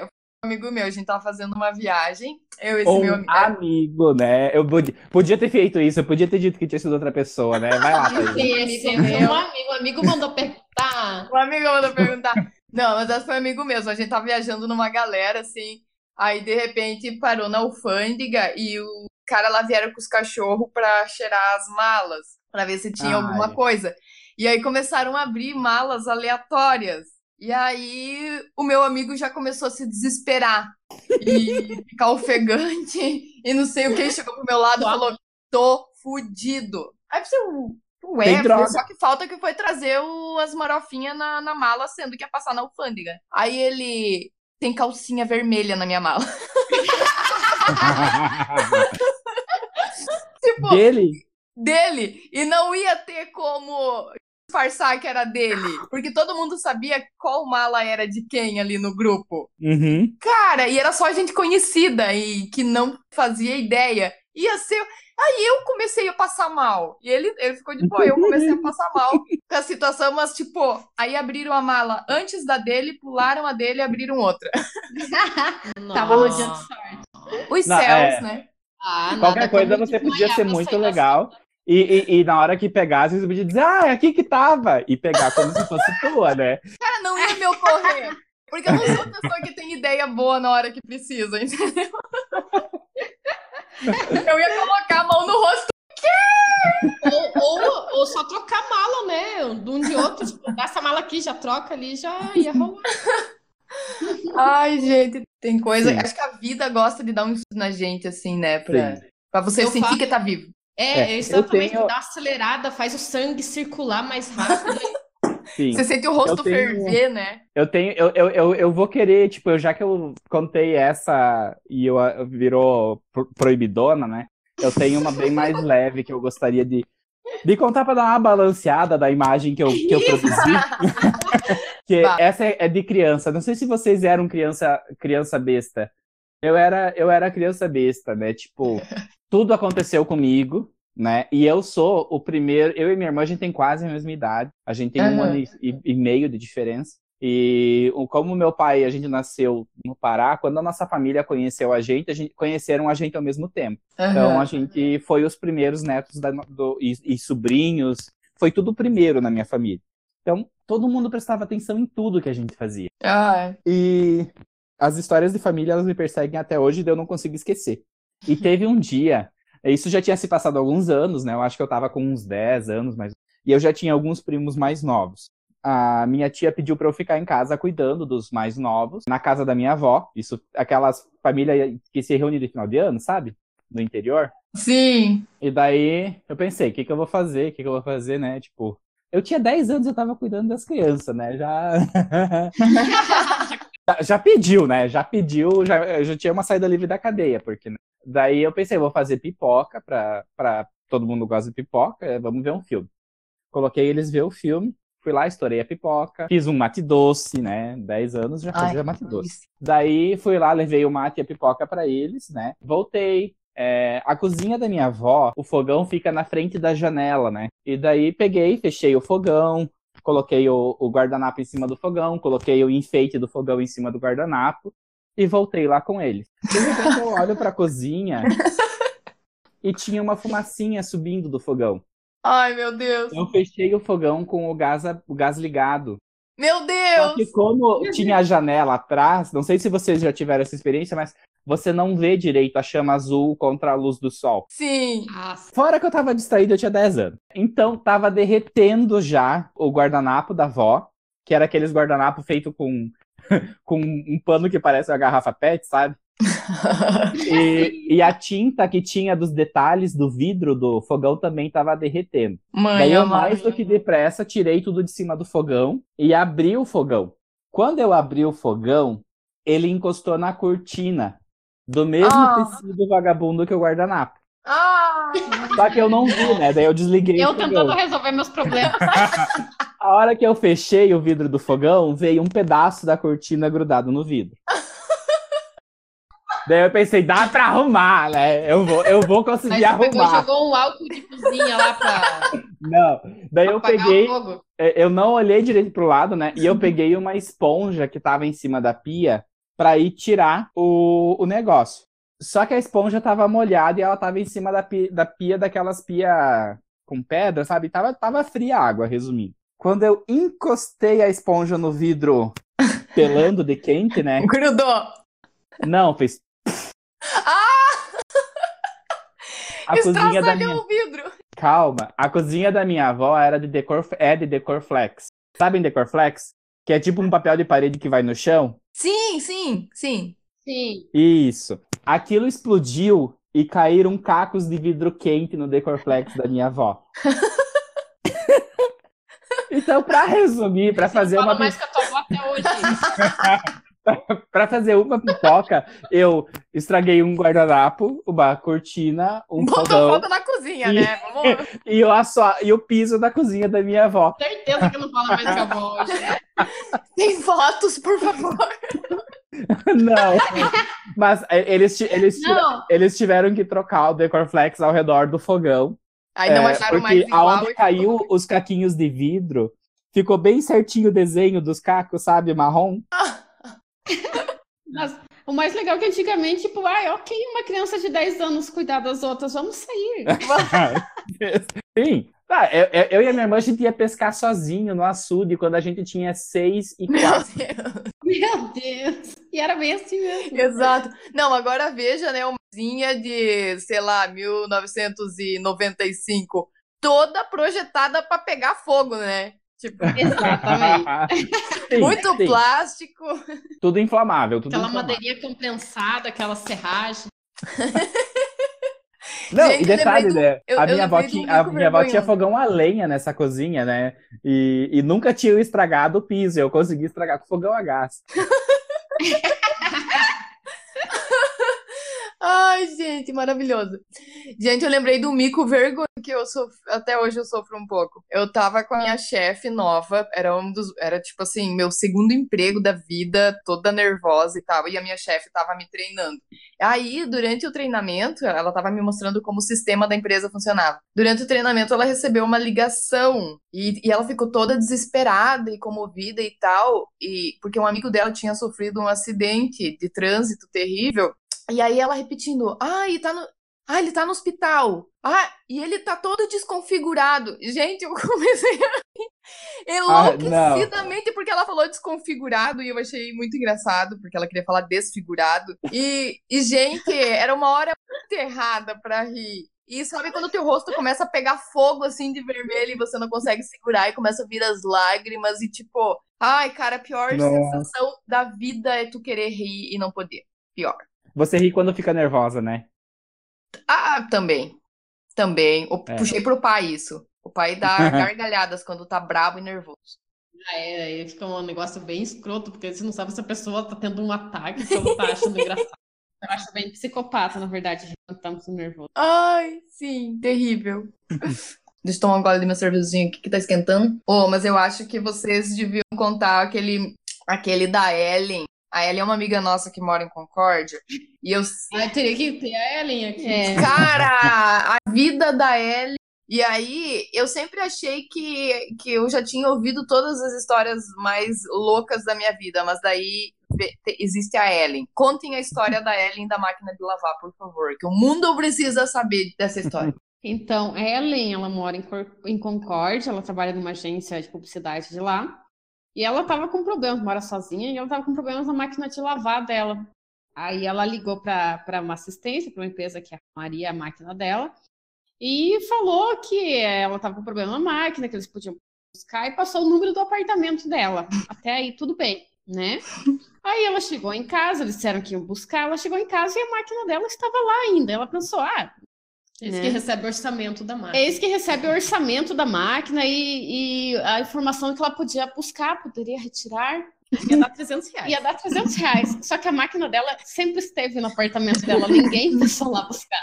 amigo meu, a gente tava fazendo uma viagem, eu e esse Um meu amigo. amigo, né? Eu podia, podia ter feito isso, eu podia ter dito que tinha sido outra pessoa, né? Vai lá, Thaís. Sim, é sempre um amigo. Um amigo mandou perguntar. Um amigo mandou perguntar. Não, mas essa foi um amigo mesmo. A gente tava viajando numa galera, assim. Aí, de repente, parou na alfândega e o cara lá vieram com os cachorros pra cheirar as malas, pra ver se tinha alguma Ai. coisa. E aí começaram a abrir malas aleatórias. E aí o meu amigo já começou a se desesperar e ficar ofegante e não sei o que. Chegou pro meu lado e falou: tô fudido. Aí você, ué, Tem foi droga. só que falta que foi trazer o- as marofinhas na, na mala, sendo que ia passar na alfândega. Aí ele tem calcinha vermelha na minha mala. Tipo, Dele? dele. E não ia ter como disfarçar que era dele. Porque todo mundo sabia qual mala era de quem ali no grupo. Uhum. Cara, e era só gente conhecida e que não fazia ideia. Ia ser. Aí eu comecei a passar mal. E ele, ele ficou de boa, eu comecei a passar mal com a situação, mas tipo, aí abriram a mala antes da dele, pularam a dele e abriram outra. Tava Nossa. rodeando sorte. Os Não, céus, é. né? Ah, Qualquer nada coisa como você podia desmaiar ser pra muito sair da legal. E, e, e na hora que pegasse, você podia dizer, ah, é aqui que tava. E pegar como se fosse tua, né? Cara, não ia me ocorrer. Porque eu não sou a pessoa que tem ideia boa na hora que precisa, entendeu? Eu ia colocar a mão no rosto. Ou, ou, ou só trocar mala, né? De um de outro. Tipo, dá essa mala aqui, já troca ali, já ia rolar. Ai, gente, tem coisa. Sim. Acho que a vida gosta de dar um susto na gente, assim, né? Pra, Sim. pra você Eu sentir faço- que tá vivo. É, É, eu exatamente. tenho- Dá uma acelerada, faz o sangue circular mais rápido. Sim. Você sente o rosto Eu tenho- ferver, né? Eu tenho, eu, eu, eu, eu vou querer, tipo, eu, já que eu contei essa e eu, eu virou pro- proibidona, né? Eu tenho uma bem mais leve que eu gostaria de, de contar para dar uma balanceada da imagem que eu, que eu produzi. Que Vá. essa é, é de criança. Não sei se vocês eram criança, criança besta. Eu era, eu era criança besta, né? Tipo, tudo aconteceu comigo, né? E eu sou o primeiro. Eu e minha irmã, a gente tem quase a mesma idade. A gente tem um Aham. ano e, e- e meio de diferença. E o- como meu pai, a gente nasceu no Pará, quando a nossa família conheceu a gente, a gente conheceram a gente ao mesmo tempo. Então Aham. a gente foi os primeiros netos da, do, e, e sobrinhos. Foi tudo primeiro na minha família. Então todo mundo prestava atenção em tudo que a gente fazia. Ah, E as histórias de família, elas me perseguem até hoje e eu não consigo esquecer. E teve um dia, isso já tinha se passado alguns anos, né? Eu acho que eu tava com uns dez anos, mas e eu já tinha alguns primos mais novos. A minha tia pediu para eu ficar em casa cuidando dos mais novos, na casa da minha avó. Isso, aquelas famílias que se reúnem de final de ano, sabe? No interior. sim. E daí eu pensei, o que que eu vou fazer? O que que eu vou fazer, né? Tipo, eu tinha dez anos, eu tava cuidando das crianças, né? Já já, já pediu, né? Já pediu, já, já tinha uma saída livre da cadeia, porque né? Daí eu pensei, vou fazer pipoca pra, pra todo mundo gosta de pipoca, vamos ver um filme. Coloquei eles ver o filme, fui lá, estourei a pipoca, fiz um mate doce, né? dez anos já fazia Ai, mate doce. delícia. Daí fui lá, levei o mate e a pipoca pra eles, né? Voltei. É, a cozinha da minha avó, o fogão fica na frente da janela, né? E daí peguei, fechei o fogão, coloquei o, o guardanapo em cima do fogão, coloquei o enfeite do fogão em cima do guardanapo e voltei lá com eles. De repente eu olho pra cozinha e tinha uma fumacinha subindo do fogão. Ai, meu Deus. Eu fechei o fogão com o gás, o gás ligado. Meu Só que Deus. como tinha a janela atrás, não sei se vocês já tiveram essa experiência, mas você não vê direito a chama azul contra a luz do sol. Sim. Nossa. Fora que eu tava distraído, eu tinha dez anos. Então tava derretendo já o guardanapo da avó, que era aqueles guardanapo feito com, com um pano que parece uma garrafa pet, sabe? E, e a tinta que tinha dos detalhes do vidro do fogão também tava derretendo. Mãe, Daí eu, amada. mais do que depressa, tirei tudo de cima do fogão e abri o fogão. Quando eu abri o fogão, ele encostou na cortina do mesmo Ah. tecido vagabundo que o guardanapo. Ah, Só que eu não vi, né? Daí eu desliguei Eu o fogão. tentando resolver meus problemas. A hora que eu fechei o vidro do fogão, veio um pedaço da cortina grudado no vidro. Daí eu pensei, dá pra arrumar, né? Eu vou, eu vou conseguir Aí você pegou e arrumar. jogou um álcool de cozinha lá pra Não. Daí eu apagar peguei, o fogo. é, eu não olhei direito pro lado, né? E eu peguei uma esponja que tava em cima da pia pra ir tirar o, o negócio. Só que a esponja tava molhada e ela tava em cima da pia, da pia daquelas pia com pedra, sabe? Tava, tava fria a água, resumindo. Quando eu encostei a esponja no vidro pelando de quente, né? Grudou. Não, fez... Ah! A cozinha da Estraçalhou minha... o vidro. Calma, a cozinha da minha avó era de decor, é de decor flex. Sabem decor flex? Que é tipo um papel de parede que vai no chão? Sim, sim, sim. Sim. Isso. Aquilo explodiu e caíram cacos de vidro quente no decor flex da minha avó. Então, pra resumir, pra fazer Fala uma mais que a tua avó até hoje. Pra fazer uma pipoca, eu estraguei um guardanapo, uma cortina, um Botou fogão fogo na cozinha, E- né? Vamos... e, o aço- e o piso da cozinha da minha avó. Certeza que não fala mais que a avó hoje. Tem fotos, por favor. Não. Mas é, eles, ti- eles, tira- Não. eles tiveram que trocar o Decorflex ao redor do fogão. Aí não é, acharam mais porque igual. aonde e caiu ficou- os caquinhos de vidro, ficou bem certinho o desenho dos cacos, sabe? Marrom. Mas o mais legal é que antigamente, tipo, ai, ok, uma criança de dez anos cuidar das outras, vamos sair. Sim. Tá, eu, eu- eu e a minha irmã, a gente ia pescar sozinho no açude quando a gente tinha seis e Meu quatro. Deus. Meu Deus. E era bem assim mesmo. Exato. Não, agora veja, né, uma cozinha de, sei lá, mil novecentos e noventa e cinco, toda projetada para pegar fogo, né? Tipo, Exatamente. Sim, muito sim. plástico. Tudo inflamável, tudo Aquela inflamável. madeirinha compensada, aquela serragem. Não, Gente, e eu detalhe, lembrei do- né? eu- a eu minha avó, lembrei do tinha, a Mico minha avó tinha Vergonhoso. fogão a lenha nessa cozinha, né? E, e nunca tinha estragado o piso. Eu consegui estragar com fogão a gás. Ai, gente, maravilhoso. Gente, eu lembrei do mico vergonha que eu sofro, até hoje eu sofro um pouco. Eu tava com a minha chefe nova, era um dos, era tipo assim, meu segundo emprego da vida, toda nervosa e tal, e a minha chefe tava me treinando. Aí, durante o treinamento, ela tava me mostrando como o sistema da empresa funcionava. Durante o treinamento, ela recebeu uma ligação e, e ela ficou toda desesperada e comovida e tal, e porque um amigo dela tinha sofrido um acidente de trânsito terrível. E aí ela repetindo, ah, ele tá no, ah, ele tá no hospital. Ah, e ele tá todo desconfigurado. Gente, eu comecei a rir enlouquecidamente porque ela falou desconfigurado e eu achei muito engraçado, porque ela queria falar desfigurado. E, e gente, era uma hora muito errada pra rir. E sabe quando o teu rosto começa a pegar fogo assim de vermelho e você não consegue segurar e começa a vir as lágrimas e tipo, ai, cara, a pior Nossa. sensação da vida é tu querer rir e não poder. Pior. Você ri quando fica nervosa, né? Ah, também. Também. Eu É. puxei pro pai isso. O pai dá gargalhadas quando tá bravo e nervoso. Ah, é, aí fica um negócio bem escroto, porque você não sabe se a pessoa tá tendo um ataque, se ela tá achando engraçado. Eu acho bem psicopata, na verdade, quando tá muito nervoso. Ai, sim, terrível. Deixa eu tomar um gole de minha cervejinha aqui que tá esquentando. Oh, mas eu acho que vocês deviam contar aquele, aquele da Ellen. A Ellen é uma amiga nossa que mora em Concórdia. E eu Ah, eu teria que ter a Ellen aqui. É. Cara, a vida da Ellie. E aí, eu sempre achei que, que eu já tinha ouvido todas as histórias mais loucas da minha vida, mas daí ve- te- existe a Ellen. Contem a história da Ellen da máquina de lavar, por favor, que o mundo precisa saber dessa história. Então, a Ellen, ela mora em, Cor- em Concórdia, ela trabalha numa agência de publicidade de lá. E ela tava com problemas, mora sozinha, e ela tava com problemas na máquina de lavar dela. Aí ela ligou para para uma assistência, para uma empresa que arrumaria a máquina dela, e falou que ela tava com problema na máquina, que eles podiam buscar, e passou o número do apartamento dela. Até aí tudo bem, né? Aí ela chegou em casa, eles disseram que iam buscar, ela chegou em casa e a máquina dela estava lá ainda. Ela pensou, ah, Esse né? que recebe o orçamento da máquina. É esse que recebe o orçamento da máquina e, e a informação que ela podia buscar, poderia retirar, Ia dar trezentos reais. ia dar trezentos reais. Só que a máquina dela sempre esteve no apartamento dela, ninguém passou lá buscar.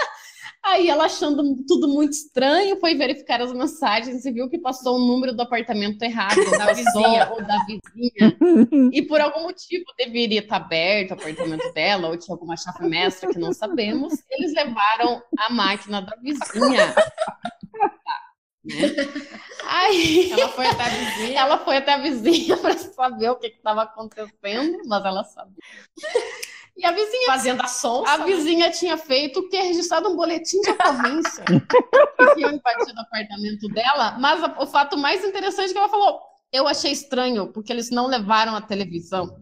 Aí ela, achando tudo muito estranho, foi verificar as mensagens e viu que passou o número do apartamento errado, da vizinha ou da vizinha. E por algum motivo deveria estar aberto o apartamento dela, ou tinha alguma chave mestra que não sabemos. Eles levaram a máquina da vizinha. Né? Aí Ela foi até a vizinha. ela foi até a vizinha para saber o que estava acontecendo, mas ela sabia. E a vizinha, Fazendo a sonsa. a vizinha tinha feito o que? Registrado um boletim de ocorrência que tinham invadido o apartamento dela, mas a- o fato mais interessante é que ela falou, eu achei estranho, porque eles não levaram a televisão.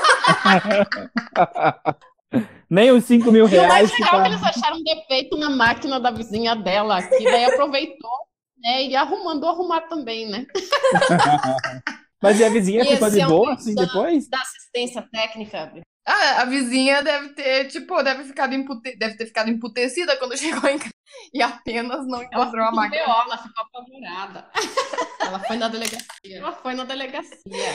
Nem os cinco mil E o mais reais que legal é tá... que eles acharam um defeito na máquina da vizinha dela, que daí aproveitou, né, e arrum- mandou arrumar também, né? Mas e a vizinha E ficou esse de é um boa, vídeo assim, da- depois? Da assistência técnica. Ah, a vizinha deve ter, tipo, deve, ficado impute... deve ter ficado emputecida quando chegou em casa e apenas não Ela encontrou a ficou máquina. B O, ela ficou apavorada. Ela foi na delegacia. Ela foi na delegacia.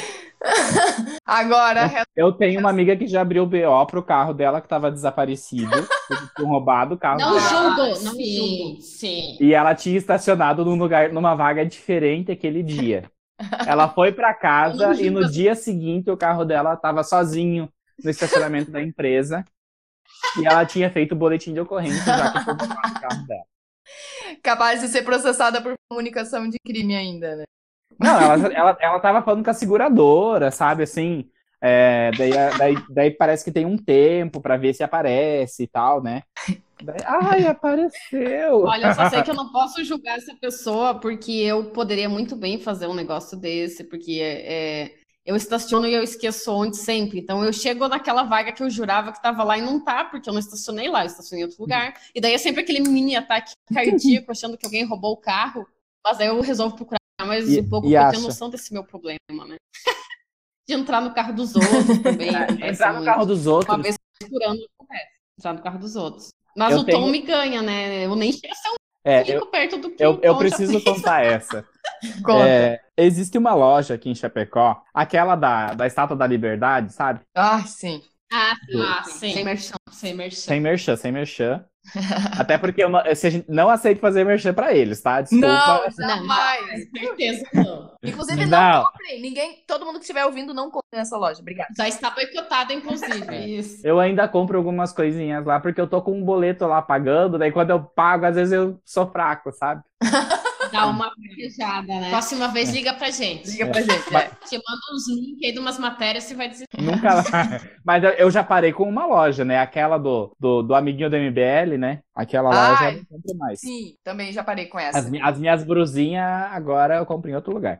Agora, Eu tenho uma amiga que já abriu B O pro carro dela que tava desaparecido. Eles tinham roubado o carro Não dela. julgo, Ah, não sim, julgo. sim. E ela tinha estacionado num lugar, numa vaga diferente aquele dia. Ela foi pra casa Eu não e no julgo. dia seguinte o carro dela tava sozinho no estacionamento da empresa. E ela tinha feito o boletim de ocorrência já que foi o carro dela. capaz de ser processada por comunicação de crime ainda, né? Não, ela, ela, ela tava falando com a seguradora, sabe, assim, é, daí, daí, daí parece que tem um tempo pra ver se aparece e tal, né? Daí, ai, apareceu! Olha, eu só sei que eu não posso julgar essa pessoa, porque eu poderia muito bem fazer um negócio desse, porque é, é, eu estaciono e eu esqueço onde sempre. Então eu chego naquela vaga que eu jurava que estava lá e não tá, porque eu não estacionei lá, eu estacionei em outro lugar. E daí é sempre aquele mini ataque cardíaco, achando que alguém roubou o carro, mas aí eu resolvo procurar mais E- um pouco e pra acha? ter noção desse meu problema, né? De entrar no carro dos outros também. acontece Entrar no muito. carro dos Uma outros. vez por ano acontece. Entrar no carro dos outros. Mas Eu o tenho- Tom me ganha, né? Eu nem chego a ser um É, eu, fico perto do que eu, o eu Tom preciso já fez. contar essa. Conta. É, existe uma loja aqui em Chapecó, aquela da, da Estátua da Liberdade, sabe? Ai, sim. Ah, Ah, sim. sim. Sem merchan. Sem merchan. Sem merchan, sem merchan. Até porque eu não, se a gente não aceito fazer merchan pra eles, tá? Desculpa. Não, jamais. Certeza não. Inclusive, Não. não comprem. Ninguém, todo mundo que estiver ouvindo, não compre nessa loja. Obrigada. Já está boicotada, inclusive. É. Isso. Eu ainda compro algumas coisinhas lá, porque eu tô com um boleto lá pagando, daí quando eu pago, às vezes eu sou fraco, sabe? Dá uma fraquejada, né? Próxima vez, liga pra gente. Liga pra gente. Mas- é. Te manda uns links aí de umas matérias e vai dizer. Nunca. Mas eu- eu já parei com uma loja, né? Aquela do, do, do amiguinho do M B L, né? Aquela loja Ai, eu não compro mais. Sim, também já parei com essa. As, mi- as minhas brusinhas agora eu compro em outro lugar.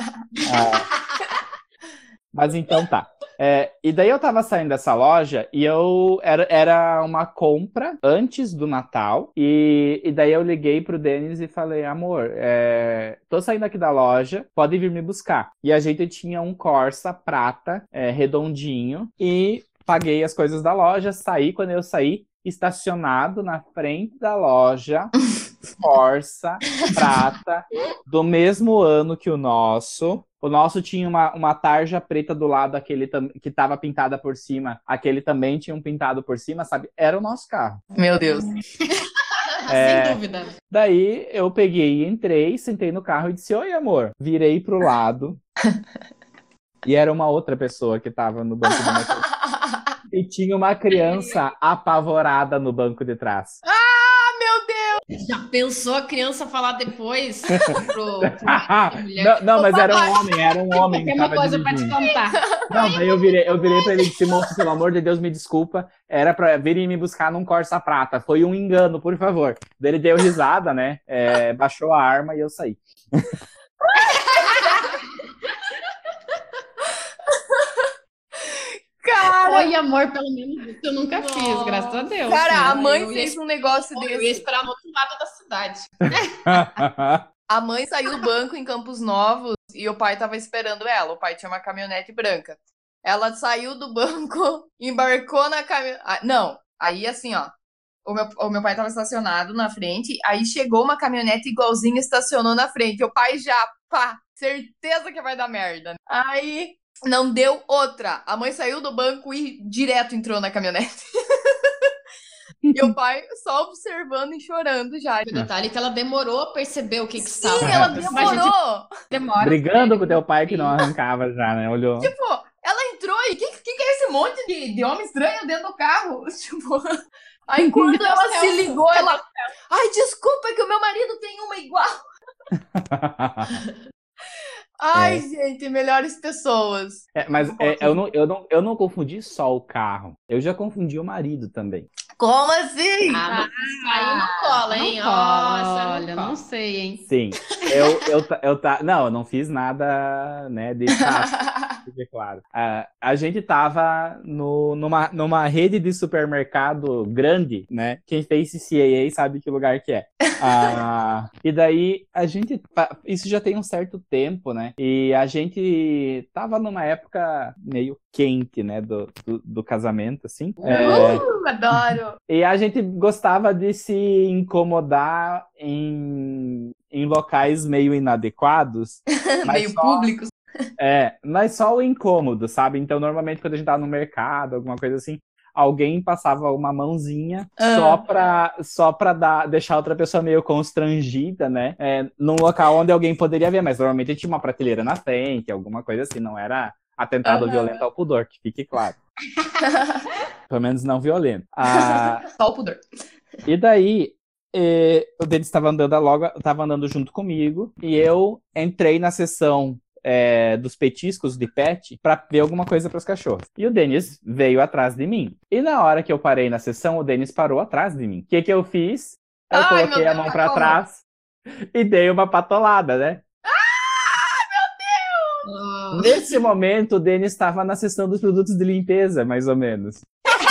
Ah, mas então tá. É, e daí eu tava saindo dessa loja e eu era, era uma compra antes do Natal. E, e daí eu liguei pro Denis e falei, amor, é, tô saindo aqui da loja, pode vir me buscar. E a gente tinha um Corsa prata, é, redondinho, e paguei as coisas da loja, saí. Quando eu saí, estacionado na frente da loja, Corsa prata, do mesmo ano que o nosso. O nosso tinha uma, uma tarja preta do lado, aquele tam- que tava pintada por cima. Aquele também tinha um pintado por cima, sabe? Era o nosso carro. Meu Deus. É. Sem dúvida. Daí eu peguei e entrei, sentei no carro e disse, oi, amor. Virei pro lado. E era uma outra pessoa que tava no banco do motor. E tinha uma criança apavorada no banco de trás. Já pensou a criança falar depois pro, pro mulher? Não, não, mas era um homem, era um homem que Tem uma tava coisa pra te dirigindo. contar. Não, daí eu virei, eu virei pra ele e disse, moço, pelo amor de Deus, me desculpa. Era pra virem me buscar num Corsa prata. Foi um engano, por favor. Daí ele deu risada, né? É, baixou a arma e eu saí. Cara, Oi, amor, pelo menos isso eu nunca fiz, Nossa. graças a Deus. cara, né? a mãe eu ia fez um negócio Eu ia desse. esperar no outro lado da cidade. A mãe saiu do banco em Campos Novos e o pai tava esperando ela. O pai tinha uma caminhonete branca. Ela saiu do banco, embarcou na caminhonete. Não, aí assim, ó. O meu, o meu pai tava estacionado na frente, aí chegou uma caminhonete igualzinha e estacionou na frente. O pai já, pá, certeza que vai dar merda. Aí não deu outra. A mãe saiu do banco e direto entrou na caminhonete. E o pai só observando e chorando já. O detalhe é que ela demorou a perceber o que, que Sim, estava. ela acontecendo. demorou. Demora. Brigando com teu pai que não arrancava já, né? Olhou. Tipo, ela entrou e quem que, que é esse monte de, de homem estranho dentro do carro? Tipo, aí quando ela se ligou, ela. Ai, desculpa, é que o meu marido tem uma igual. Ai, É. gente, melhores pessoas. É, mas Não é, posso- eu, não, eu, não, eu não confundi só o carro. Eu já confundi o marido também. Como assim? Ah, mas isso aí não cola, hein? Não cola, Nossa, não olha, cola. não sei, hein? Sim. Eu, eu, ta- eu, ta- não, eu não fiz nada, né, de fato, fique claro. Ah, a gente tava no, numa, numa rede de supermercado grande, né? Quem fez C C A A sabe que lugar que é. Ah, e daí a gente. pa- Isso já tem um certo tempo, né? E a gente tava numa época meio quente, né? Do, do, do casamento, assim. É, Uh, adoro. e a gente gostava de se incomodar em, em locais meio inadequados, mas Meio só, públicos. é, mas só o incômodo, sabe? Então, normalmente, quando a gente tava no mercado, alguma coisa assim, alguém passava uma mãozinha só Ah. pra, só pra dar, deixar outra pessoa meio constrangida, né? É, num local onde alguém poderia ver, mas normalmente tinha uma prateleira na frente, alguma coisa assim, não era atentado Aham. violento ao pudor, que fique claro. Pelo menos não violento. Ah, Só o pudor. e daí, eh, o Denis estava andando logo, estava andando junto comigo, e eu entrei na sessão eh, dos petiscos de pet para ver alguma coisa para os cachorros. E o Denis veio atrás de mim. E na hora que eu parei na sessão, o Denis parou atrás de mim. O que que eu fiz? Eu Ai, coloquei meu a Deus, mão para como? trás e dei uma patolada, né? Ah, Nesse momento, o Denis estava na sessão dos produtos de limpeza, mais ou menos.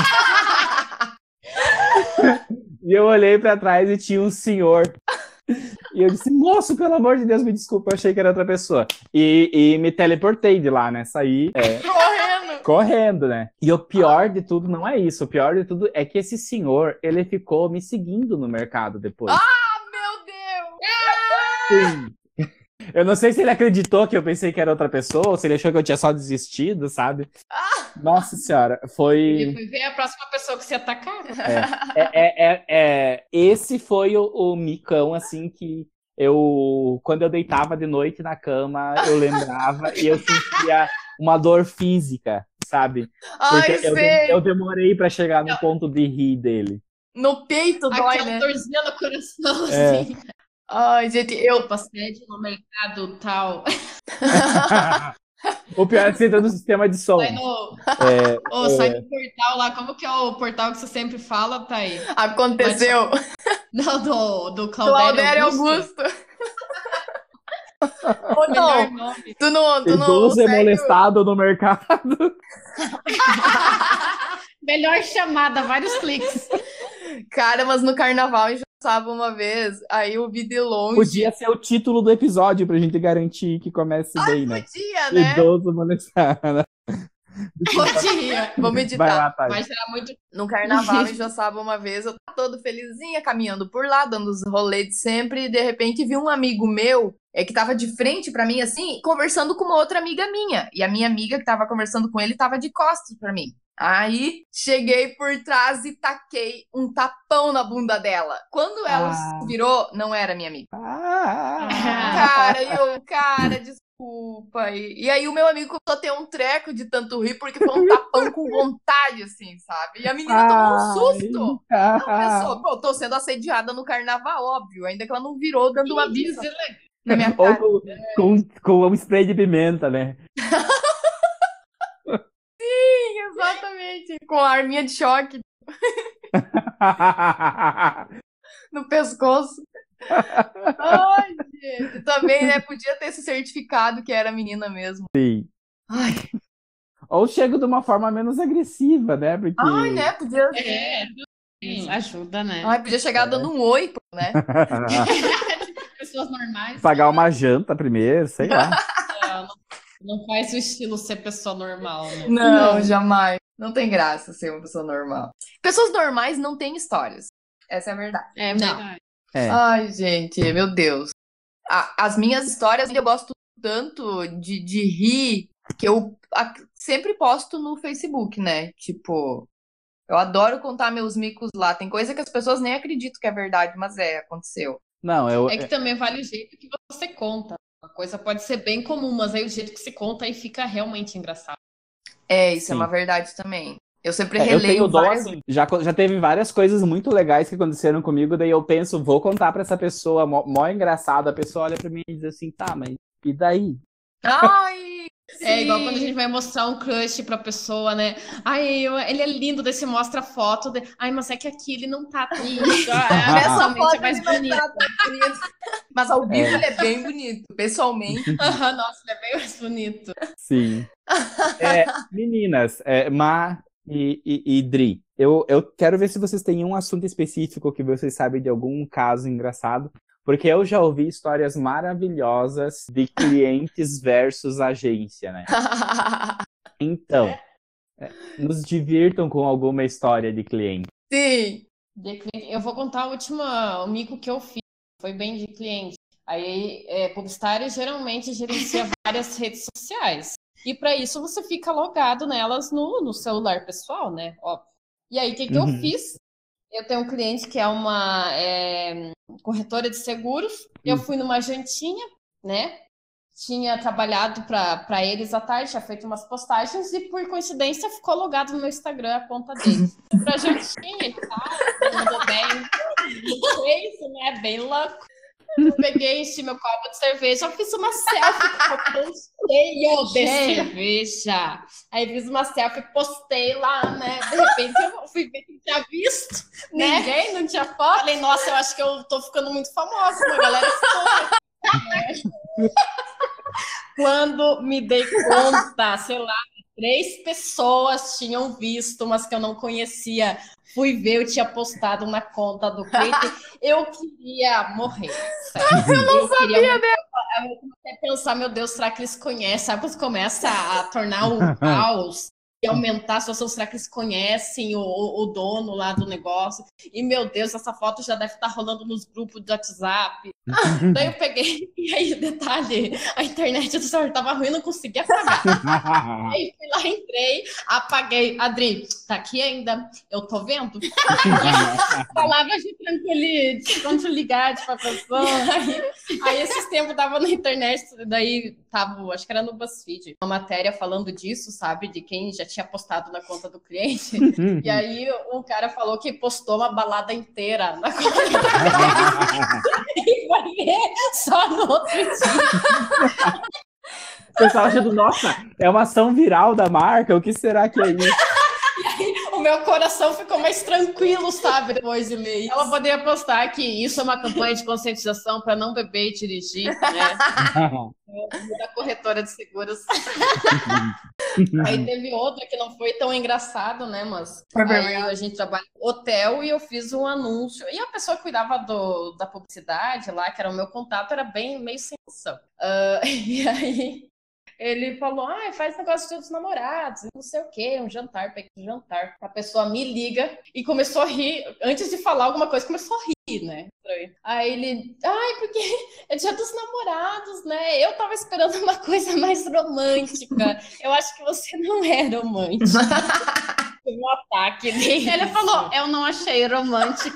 E eu olhei pra trás e tinha um senhor. E eu disse, moço, pelo amor de Deus, me desculpa, eu achei que era outra pessoa. E, e me teleportei de lá, né? Saí é, Correndo. correndo, né? E o pior de tudo não é isso. O pior de tudo é que esse senhor, ele ficou me seguindo no mercado depois. Ah, meu Deus. Sim. Eu não sei se ele acreditou que eu pensei que era outra pessoa, ou se ele achou que eu tinha só desistido, sabe? Nossa senhora, ele foi... foi ver a próxima pessoa que se atacar. É, é, é, é, esse foi o, o micão, assim, que eu, quando eu deitava de noite na cama, eu lembrava e eu sentia uma dor física, sabe? Porque Ai, eu, de- sei. eu demorei pra chegar no ponto de rir dele. No peito dói, Aquela né? dorzinha no coração, É. assim. Ai, gente, eu... Opa, sede no mercado tal. O pior é que você entra no sistema de som. Sai no, É, oh, sai no portal lá. Como que é o portal que você sempre fala, Thaí? Aconteceu. Não, do, do Claudério Claudério Augusto. Augusto. Ou Melhor não, nome. tu não, tu não idoso segue o- molestado no mercado. Melhor chamada, vários cliques. Cara, mas no carnaval em Joaçaba uma vez, aí eu vi de longe. Podia ser o título do episódio pra gente garantir que comece bem, né? Podia, né? Idoso molestado. Podia. Vamos Vai editar. lá, Thay. Vai gerar muito. No carnaval em Joaçaba uma vez, eu tava todo felizinha, caminhando por lá, dando os rolês de sempre, e de repente vi um amigo meu, é, que tava de frente pra mim, assim, conversando com uma outra amiga minha. E a minha amiga que tava conversando com ele tava de costas pra mim. Aí, cheguei por trás e taquei um tapão na bunda dela. Quando ela Ah. se virou, não era minha amiga. Ah, Cara, e eu, cara, desculpa. E, e aí o meu amigo começou a ter um treco de tanto rir, porque foi um tapão com vontade, assim, sabe? E a menina tomou um susto. Ai, Ela pensou, pô, tô sendo assediada no carnaval, óbvio. Ainda que ela não virou dando uma bisa Isso, na minha Ou cara. com, com, com um spray de pimenta, né? Sim, exatamente. Com a arminha de choque no pescoço. Ai, gente. Também, né? Podia ter esse certificado que era menina mesmo. Sim. Ai, Ou chego de uma forma menos agressiva, né? Porque. ai né? Podia, É, Isso ajuda, né? ai, podia chegar dando um oi, né? pessoas normais. Pagar uma janta primeiro, sei lá. Não, não faz o estilo ser pessoa normal, né? Não, jamais. Não tem graça ser uma pessoa normal. Pessoas normais não têm histórias. Essa é a verdade. É Não. verdade. É. Ai, gente, meu Deus. A- as minhas histórias eu gosto tanto de, de rir que eu a- sempre posto no Facebook, né? Tipo, eu adoro contar meus micos lá. Tem coisa que as pessoas nem acreditam que é verdade, mas é, aconteceu. Não, eu. É que também vale o jeito que você conta. A coisa pode ser bem comum, mas aí o jeito que se conta aí fica realmente engraçado. É, isso Sim. é uma verdade também. Eu sempre É, eu releio tenho dó, várias assim, já, co- já teve várias coisas muito legais que aconteceram comigo, daí eu penso, vou contar pra essa pessoa, mó, mó engraçado, a pessoa olha pra mim e diz assim, tá, mas e daí? Ai, É igual quando a sim. gente vai mostrar um crush pra pessoa, né? Ai, eu- ele é lindo, daí você mostra a foto. De... Ai, mas é que aqui ele não tá tão bonito. Ah, Nessa pessoalmente foto é mais ele não bonito. tá tão bonito. Mas ao vivo É, ele é bem bonito. Pessoalmente. Aham, nossa, ele é bem mais bonito. sim. É, meninas, é, Ma e, e, e Dri, eu, eu quero ver se vocês têm um assunto específico que vocês sabem de algum caso engraçado, porque eu já ouvi histórias maravilhosas de clientes versus agência, né? Então, é, nos divirtam com alguma história de cliente. Sim. De cliente. Eu vou contar o último o mico que eu fiz. Foi bem de cliente. Aí, é, publicitário geralmente gerencia várias redes sociais. E para isso você fica logado nelas no, no celular pessoal, né? Óbvio. E aí, o que, que eu Uhum. fiz? Eu tenho um cliente que é uma é, corretora de seguros. Eu fui numa jantinha, né? Tinha trabalhado para eles à tarde, tinha feito umas postagens e, por coincidência, ficou logado no meu Instagram a conta dele. Pra jantinha e tal, mandou bem. É isso, né? Bem louco. Eu peguei, enchi meu copo de cerveja, fiz uma selfie com o copão cheio de Cheio. cerveja. Aí fiz uma selfie, postei lá, né? De repente eu fui ver quem tinha visto, né? Ninguém não tinha foto. Falei, nossa, eu acho que eu tô ficando muito famosa, uma galera foi. Quando me dei conta, sei lá, três pessoas tinham visto, mas que eu não conhecia. Fui ver, eu tinha postado na conta do Twitter. Eu queria morrer. Sério. Eu não eu sabia queria morrer. Eu comecei a pensar, meu Deus, será que eles conhecem? Sabe quando começa a tornar o caos e aumentar a situação? Será que eles conhecem o, o dono lá do negócio? E, meu Deus, essa foto já deve estar rolando nos grupos de WhatsApp. Daí eu peguei, e aí, detalhe, a internet do celular tava ruim, não conseguia apagar. Aí fui lá, entrei, apaguei. Adri, tá aqui ainda? Eu tô vendo? Palavras de tranquilidade, tranquilidade pra pessoa. Aí, aí esses tempos tava na internet, daí tava, acho que era no BuzzFeed, uma matéria falando disso, sabe? De quem já tinha postado na conta do cliente. E aí o cara falou que postou uma balada inteira na conta do cliente. E vai ver só no outro dia. O pessoal achando, nossa, é uma ação viral da marca, o que será que é isso? O meu coração ficou mais tranquilo, sabe, depois de ler isso. Ela poderia postar que isso é uma campanha de conscientização para não beber e dirigir, né? Da corretora de seguros. Aí teve outra que não foi tão engraçado, né, mas aí a gente trabalha no hotel e eu fiz um anúncio. E a pessoa que cuidava do, da publicidade lá, que era o meu contato, era bem meio sem noção. Uh, e aí ele falou, ah, faz negócio de Dia dos Namorados, não sei o quê, um jantar, peguei um jantar. A pessoa me liga e começou a rir. Antes de falar alguma coisa, começou a rir, né? Aí ele, ai, porque é Dia dos Namorados, né? Eu tava esperando uma coisa mais romântica. Eu acho que você não é romântico. Teve um ataque dele. Ele falou, eu não achei romântico.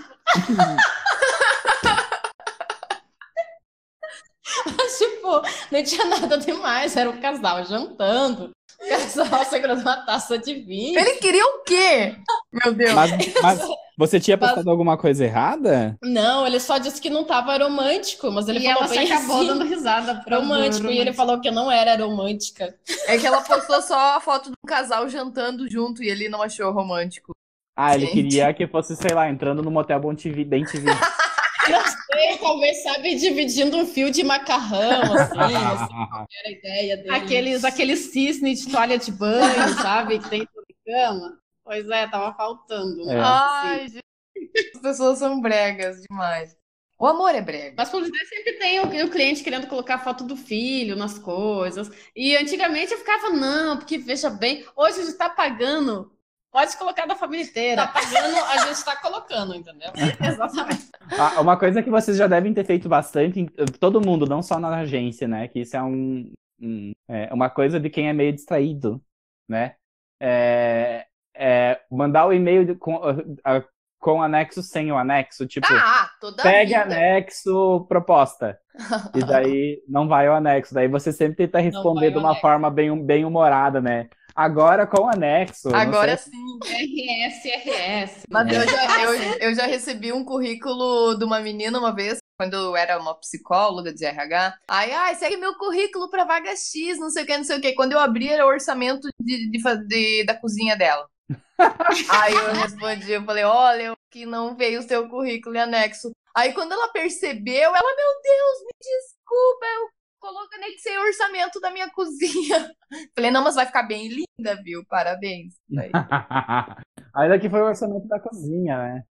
Mas, tipo, não tinha nada demais, era um casal jantando, o casal segurando uma taça de vinho. Ele queria o quê? Meu Deus. Mas, mas você tinha postado mas... alguma coisa errada? Não, ele só disse que não tava romântico, mas ele e falou ela bem acabou assim, dando risada pra romântico, e ele falou que eu não era romântica. É que ela postou só a foto do casal jantando junto e ele não achou romântico. Ah, ele Gente. queria que fosse, sei lá, entrando no motel Bom T V, bem T V. Não sei, talvez, sabe, dividindo um fio de macarrão, assim, assim, qual era a ideia dele. Aqueles, aqueles cisne de toalha de banho, sabe, que tem toda cama. Pois é, tava faltando. Né? É. Ai, gente, as pessoas são bregas demais. O amor é brega. Mas publicidade sempre tem o, o cliente querendo colocar foto do filho nas coisas. E antigamente eu ficava, não, porque veja bem, hoje a gente tá pagando... Pode colocar da família inteira. Tá pagando, a gente tá colocando, entendeu? Exatamente. Ah, uma coisa que vocês já devem ter feito bastante, todo mundo, não só na agência, né? Que isso é, um, um, é uma coisa de quem é meio distraído, né? É, é mandar o e-mail com, com anexo sem o anexo, tipo, ah, toda pegue vida. anexo proposta. E daí não vai o anexo. Daí você sempre tenta responder de uma anexo. forma bem, bem humorada, né? Agora com anexo. não Agora sei- sim. R S, R S. Mas eu já, eu, eu já recebi um currículo de uma menina uma vez, quando eu era uma psicóloga de R H. Aí, ai, segue meu currículo pra vaga X, não sei o que, não sei o que. Quando eu abri, era o orçamento de, de, fa- de- da cozinha dela. Aí eu respondi, eu falei, olha, que não veio o seu currículo em anexo. Aí quando ela percebeu, ela, meu Deus, me desculpa, eu coloquei nem que ser orçamento da minha cozinha. Falei, não, mas vai ficar bem linda, viu? Parabéns. Aí, Ainda que foi o orçamento da cozinha, né?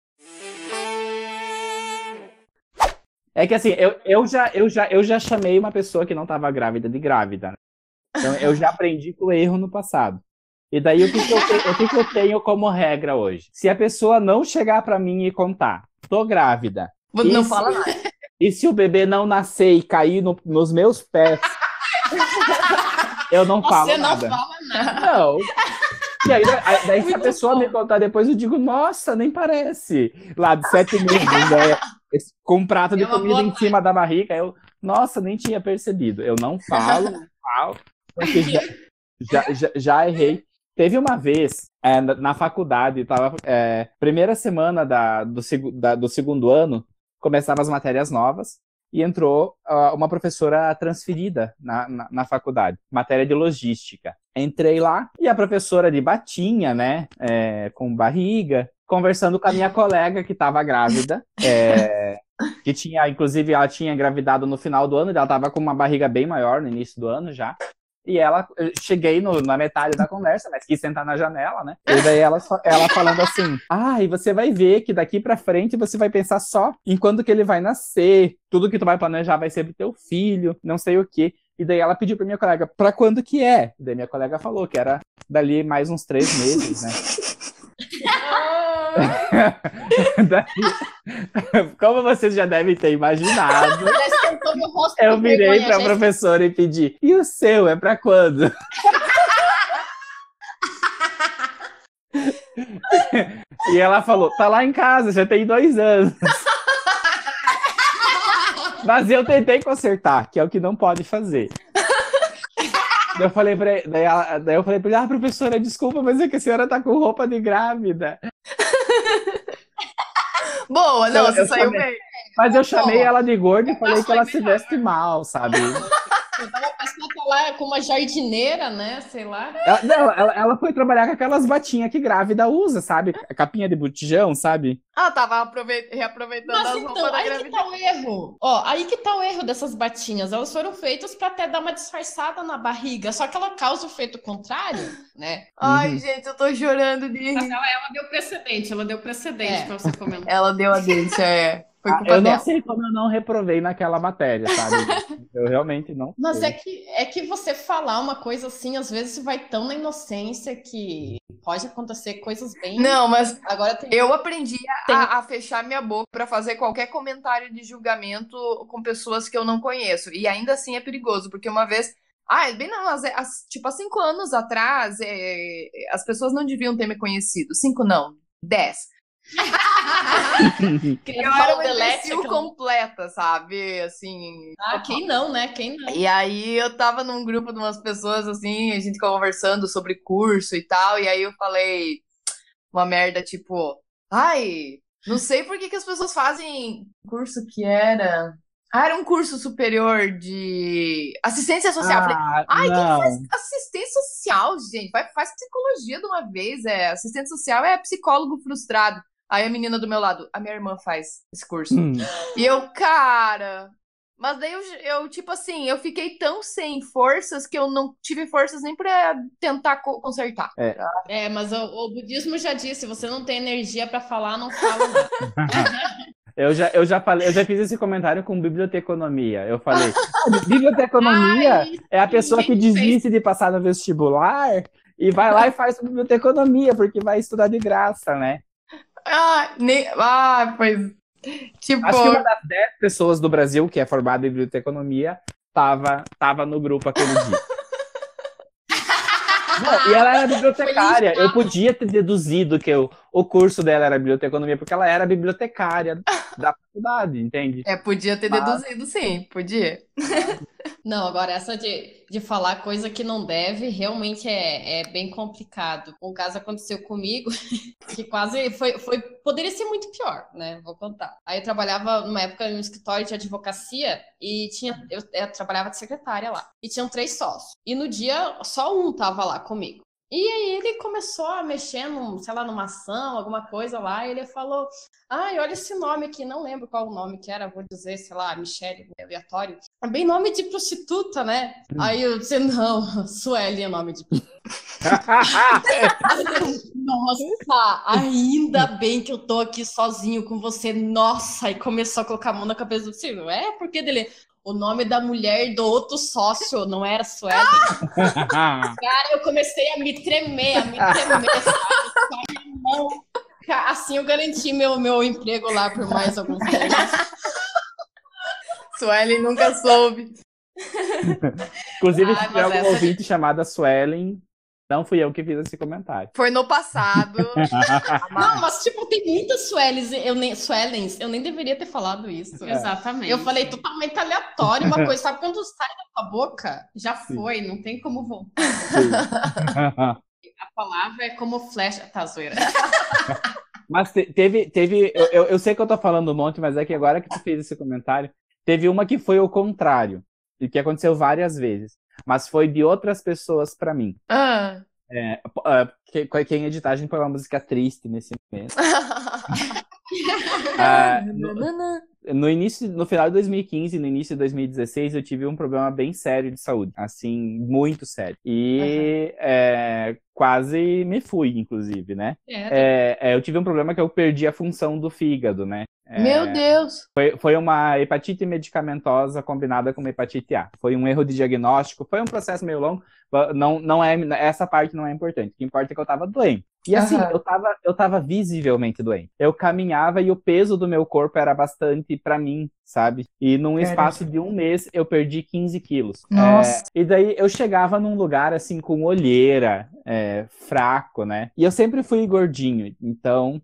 É que assim, eu, eu, já, eu, já, eu já chamei uma pessoa que não estava grávida de grávida, né? Então eu já aprendi com o erro no passado. E daí o que, que, eu, te- o que, que eu tenho como regra hoje? Se a pessoa não chegar pra mim e contar, tô grávida, não E fala se- nada. e se o bebê não nascer e cair no- nos meus pés, eu não falo Você não nada. fala nada. Não. E aí, daí, daí se a Muito pessoa bom. me contar depois, eu digo, nossa, nem parece. Lá de sete meses, né? Esse- com um prato de É uma comida boa em cima da barriga, eu, nossa, nem tinha percebido. Eu não falo, não falo, porque já, já, já, já errei. Teve uma vez, é, na, na faculdade, tava, é, primeira semana da, do, segu- da- do segundo ano, começavam as matérias novas, e entrou ah, uma professora transferida na, na, na faculdade, matéria de logística. Entrei lá e a professora de batinha, né, é, com barriga, conversando com a minha colega que estava grávida, é, que tinha, inclusive, ela tinha engravidado no final do ano, e ela estava com uma barriga bem maior no início do ano já. E ela, eu cheguei no- na metade da conversa, mas quis sentar na janela, né? E daí ela, fa- ela falando assim, ah, e você vai ver que daqui pra frente você vai pensar só em quando que ele vai nascer, tudo que tu vai planejar vai ser pro teu filho, não sei o quê. E daí ela pediu pra minha colega, pra quando que é? Daí minha colega falou que era dali mais uns três meses, né? Daí, como vocês já devem ter imaginado, Já esquentou meu rosto eu de virei vergonha, pra já professora e pedi, e o seu, é pra quando? E ela falou, tá lá em casa, já tem dois anos. Mas eu tentei consertar, que é o que não pode fazer. Daí eu falei pra, daí ela- daí eu falei pra ele, ah, professora, desculpa, mas é que a senhora tá com roupa de grávida. Boa, não, Eu- você eu saiu chamei- bem. Mas eu chamei Bom, ela de gorda e falei mas que ela foi se veste mal, sabe? Então a pessoa tá lá com uma jardineira, né? Sei lá. Ela, não, ela, ela foi trabalhar com aquelas batinhas que grávida usa, sabe? A capinha de botijão, sabe? Ah, tava aprove- reaproveitando Mas as roupas então, da aí que gravidez. tá o erro. Ó, aí que tá o erro dessas batinhas. Elas foram feitas pra até dar uma disfarçada na barriga, só que ela causa o efeito contrário, né? Ai, Uhum. gente, eu tô chorando de Ela, rir. ela deu precedente, ela deu precedente É. pra você comentar. Ela deu a deixa, é. Foi Ah, culpa eu não dela. sei como eu não reprovei naquela matéria, sabe? Eu realmente não Mas sei. é que, é que você falar uma coisa assim, às vezes vai tão na inocência que pode acontecer coisas bem. Não, mas Agora tem. eu aprendi a, Tem- a fechar minha boca pra fazer qualquer comentário de julgamento com pessoas que eu não conheço. E ainda assim é perigoso, porque uma vez. Ah, bem não, as- as- tipo, há cinco anos atrás, é, as pessoas não deviam ter me conhecido. Cinco não, dez. Queria Eu dar era o uma delete, imbecil aquela- completa, sabe? Assim. Ah, quem não, né? Quem não? E aí eu tava num grupo de umas pessoas assim, a gente conversando sobre curso e tal, e aí eu falei uma merda tipo, ai, não sei por que que as pessoas fazem curso que era. Ah, era um curso superior de assistência social. Eu falei, Ah, ai, quem não. assistência social, gente, vai, faz psicologia de uma vez, é. Assistente social é psicólogo frustrado. Aí a menina do meu lado, a minha irmã faz esse curso. Hum. E eu, cara. Mas daí eu, eu, tipo assim, eu fiquei tão sem forças que eu não tive forças nem pra tentar co- consertar. É, mas o, o budismo já disse, você não tem energia pra falar, não fala nada. Eu já, eu, já falei, eu já fiz esse comentário com biblioteconomia. Eu falei, ah, biblioteconomia Ai, é a pessoa que ninguém fez. desiste de passar no vestibular e vai lá e faz biblioteconomia, porque vai estudar de graça, né? Ah, nem, ah, pois. Tipo, Acho que uma das dez pessoas do Brasil que é formada em biblioteconomia tava, tava no grupo aquele dia. Não, e ela era bibliotecária. Eu podia ter deduzido que eu, o curso dela era biblioteconomia, porque ela era bibliotecária da faculdade, entende? é, podia ter Mas- deduzido, sim, podia. Não, agora essa de de falar coisa que não deve, realmente é, é bem complicado. Um caso aconteceu comigo, que quase foi, foi, poderia ser muito pior, né? Vou contar. Aí eu trabalhava numa época em um escritório de advocacia e tinha, eu, eu trabalhava de secretária lá. E tinham três sócios. E no dia, só um tava lá comigo. E aí ele começou a mexer, num, sei lá, numa ação, alguma coisa lá, e ele falou, ai, olha esse nome aqui, não lembro qual o nome que era, vou dizer, sei lá, Michele, aleatório. É bem nome de prostituta, né? Hum. Aí eu disse, não, Sueli é nome de Nossa, ainda bem que eu tô aqui sozinho com você, nossa, e começou a colocar a mão na cabeça do Silvio, é, porque dele... O nome da mulher do outro sócio não era Sueli. Cara, eu comecei a me tremer, a me tremer, sabe? Assim eu garanti meu, meu emprego lá por mais alguns meses. Suelen nunca soube. Inclusive, Ai, se tiver algum essa... ouvinte chamada Suelen, não fui eu que fiz esse comentário. Foi no passado. Não, mas tipo, tem muitas Suelens, eu nem, Suelens, eu nem deveria ter falado isso. É. Exatamente. Eu falei totalmente aleatório uma coisa, sabe quando sai da tua boca? Já foi, Sim. Não tem como voltar. A palavra é como flecha, tá, zoeira. Mas te, teve, teve eu, eu, eu sei que eu tô falando um monte, mas é que agora que tu fez esse comentário, teve uma que foi o contrário, e que aconteceu várias vezes. Mas foi de outras pessoas pra mim. Ah. É, uh, que, quem editar, a gente põe uma música triste nesse momento. uh, no, no início, no final de dois mil e quinze, no início de dois mil e dezesseis, eu tive um problema bem sério de saúde. Assim, muito sério. E uhum. é, quase me fui, inclusive, né? É, é, eu tive um problema que eu perdi a função do fígado, né? É, Meu Deus! Foi, foi uma hepatite medicamentosa combinada com uma hepatite A. Foi um erro de diagnóstico, foi um processo meio longo. Não, não é, essa parte não é importante. O que importa é que eu tava doente. E assim, uhum. eu, tava, eu tava visivelmente doente. Eu caminhava e o peso do meu corpo era bastante pra mim, sabe? E num espaço de um mês, eu perdi quinze quilos. Nossa! É, e daí eu chegava num lugar, assim, com olheira, é, fraco, né? E eu sempre fui gordinho. Então,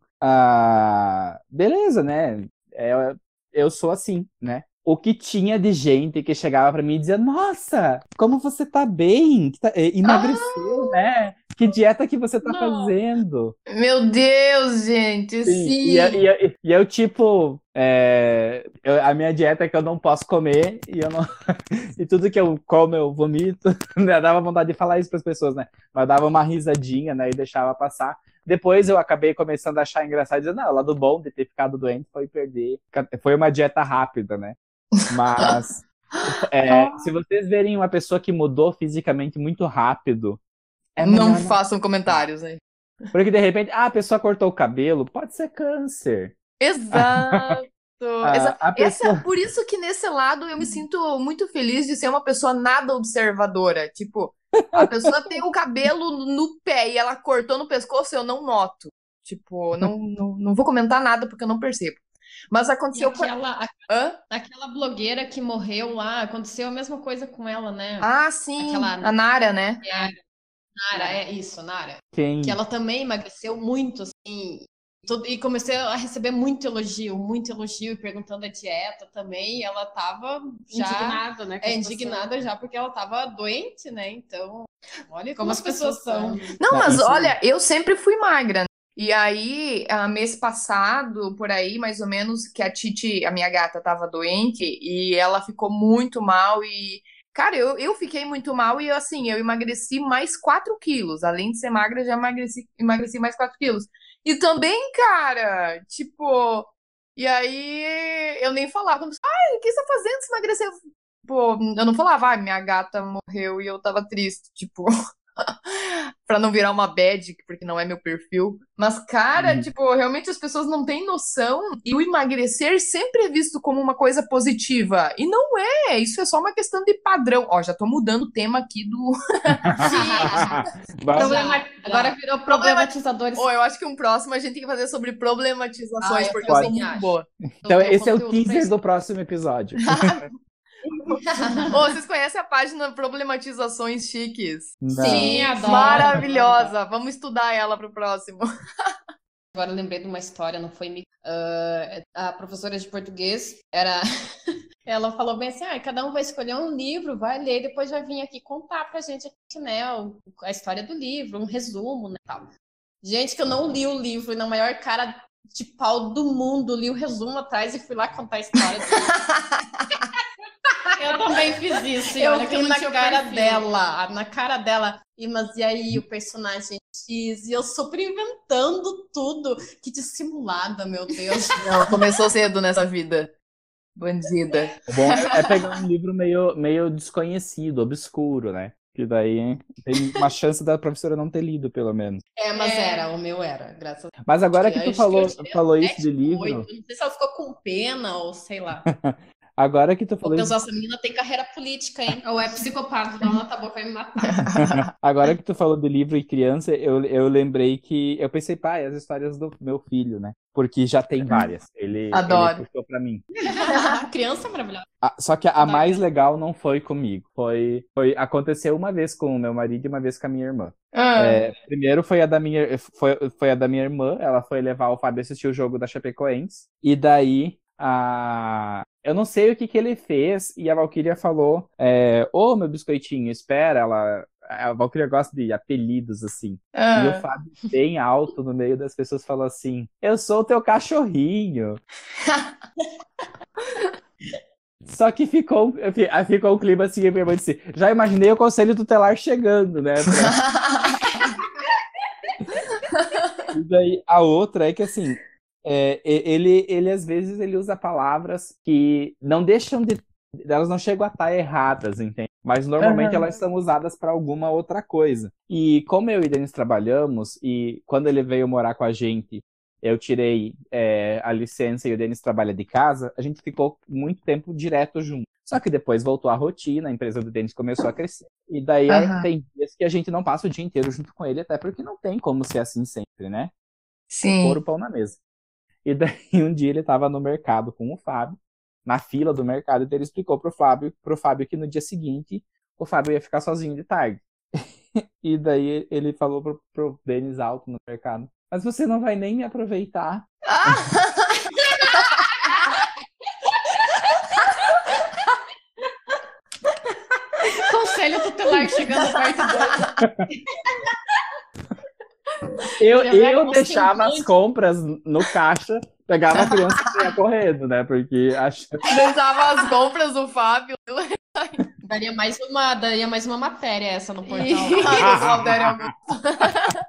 ah, beleza, né? É, eu sou assim, né? O que tinha de gente que chegava pra mim e dizia, nossa, como você tá bem, tá, emagreceu, ah! né? Que dieta que você tá Não. fazendo? Meu Deus, gente, sim. sim. E, e, e, e eu, tipo, é, eu, a minha dieta é que eu não posso comer e, eu não, e tudo que eu como eu vomito. Né? Dava vontade de falar isso pras pessoas, né? Mas dava uma risadinha, né? E deixava passar. Depois eu acabei começando a achar engraçado, dizendo, não, o lado bom de ter ficado doente foi perder. Foi uma dieta rápida, né? Mas é, se vocês verem uma pessoa que mudou fisicamente muito rápido, é não melhor... façam comentários aí. Porque de repente, ah, a pessoa cortou o cabelo, pode ser câncer. Exato. a, Exa a pessoa... Essa, por isso que nesse lado eu me sinto muito feliz de ser uma pessoa nada observadora. Tipo, a pessoa tem o cabelo no pé e ela cortou no pescoço, eu não noto. Tipo, não, não, não vou comentar nada porque eu não percebo. Mas aconteceu com aquela, Hã? aquela blogueira que morreu lá, aconteceu a mesma coisa com ela, né? Ah, sim, aquela... a Nara, né? É, Nara, é isso, Nara. Quem? Que ela também emagreceu muito, assim, e comecei a receber muito elogio, muito elogio, e perguntando a dieta também, e ela tava já... Indignada, né? É, indignada já, porque ela tava doente, né? Então, olha como, como as pessoas são. Não, mas olha, eu sempre fui magra, né? E aí, mês passado, por aí, mais ou menos, que a Titi, a minha gata, tava doente e ela ficou muito mal e... Cara, eu, eu fiquei muito mal e, assim, eu emagreci mais quatro quilos. Além de ser magra, eu já emagreci, emagreci mais quatro quilos. E também, cara, tipo... E aí, eu nem falava. Ai, o que você tá fazendo se emagreceu? Pô, eu não falava, ai, minha gata morreu e eu tava triste, tipo... pra não virar uma bad, porque não é meu perfil. Mas, cara, uhum. tipo, realmente as pessoas não têm noção e o emagrecer sempre é visto como uma coisa positiva. E não é, isso é só uma questão de padrão. Ó, já tô mudando o tema aqui do... Problema... Agora virou problematizadores. Oh, eu acho que um próximo a gente tem que fazer sobre problematizações, ah, porque eu sou muito acho. boa. Então esse é o teaser do próximo episódio. Oh, vocês conhecem a página Problematizações Chiques? Não. Sim, adoro. Maravilhosa. Vamos estudar ela pro próximo. Agora eu lembrei de uma história, não foi... Uh, a professora de português era... Ela falou bem assim, ah, cada um vai escolher um livro, vai ler, depois vai vir aqui contar pra gente aqui, né, o- a história do livro, um resumo, né, tal. Gente, que eu não li o livro, e na maior cara de pau do mundo, li o resumo atrás e fui lá contar a história do livro. Eu também fiz isso, e Eu olha que eu vi não na tinha cara perfil. dela, na cara dela, e, mas e aí o personagem X, e eu super inventando tudo, que dissimulada, meu Deus. Não, começou cedo nessa vida. Bandida. O bom é, é pegar um livro meio, meio desconhecido, obscuro, né? Que daí tem uma chance da professora não ter lido, pelo menos. É, mas É. era, o meu era, graças a Deus. Mas agora que Eu tu acho falou, eu tirei falou isso sete, de livro, oito. Não sei se ela ficou com pena ou sei lá. agora que tu Vou falou isso, pensar, essa menina tem carreira política, hein? Ou é psicopata, dá uma boca vai me matar. agora que tu falou de livro e criança, eu, eu lembrei que eu pensei, pai, as histórias do meu filho, né? Porque já tem várias. Ele, Adoro. ele puxou pra mim. Criança maravilhosa. Ah, só que a Adoro. mais legal não foi comigo. Foi, foi aconteceu uma vez com o meu marido e uma vez com a minha irmã. Ah, É, primeiro foi a da minha foi, foi a da minha irmã. Ela foi levar o Fábio a assistir o jogo da Chapecoense. E daí a eu não sei o que que ele fez e a Valquíria falou: é, ô, meu biscoitinho, espera. Ela a Valquíria gosta de apelidos assim. E o ah. Fábio, bem alto no meio das pessoas, falou assim: eu sou o teu cachorrinho. Só que ficou, fi- ficou um clima assim, a minha mãe disse, já imaginei o conselho tutelar chegando, né? pra- E daí a outra é que assim, é, e- ele, ele às vezes ele usa palavras que não deixam de, elas não chegam a estar erradas, entende? Mas normalmente Aham. elas são usadas para alguma outra coisa. E como eu e Denis trabalhamos, e quando ele veio morar com a gente, eu tirei é, a licença e o Denis trabalha de casa, a gente ficou muito tempo direto junto. Só que depois voltou a rotina, a empresa do Denis começou a crescer. E daí a- Aham. tem dias que a gente não passa o dia inteiro junto com ele, até porque não tem como ser assim sempre, né? Pôr o Sim. pão na mesa. E daí um dia ele estava no mercado com o Fábio, na fila do mercado, e ele explicou pro Fábio, pro Fábio que no dia seguinte o Fábio ia ficar sozinho de tarde. E daí ele falou pro, pro Denis alto no mercado, mas você não vai nem me aproveitar. Conselho tutelar chegando perto dela. Eu, Já vai eu com deixava as semblante. compras no caixa, pegava a criança e ia correndo, né? Porque acho Deixava as compras do Fábio. Daria mais uma, daria mais uma matéria essa no portal. E o Claudério Augusto.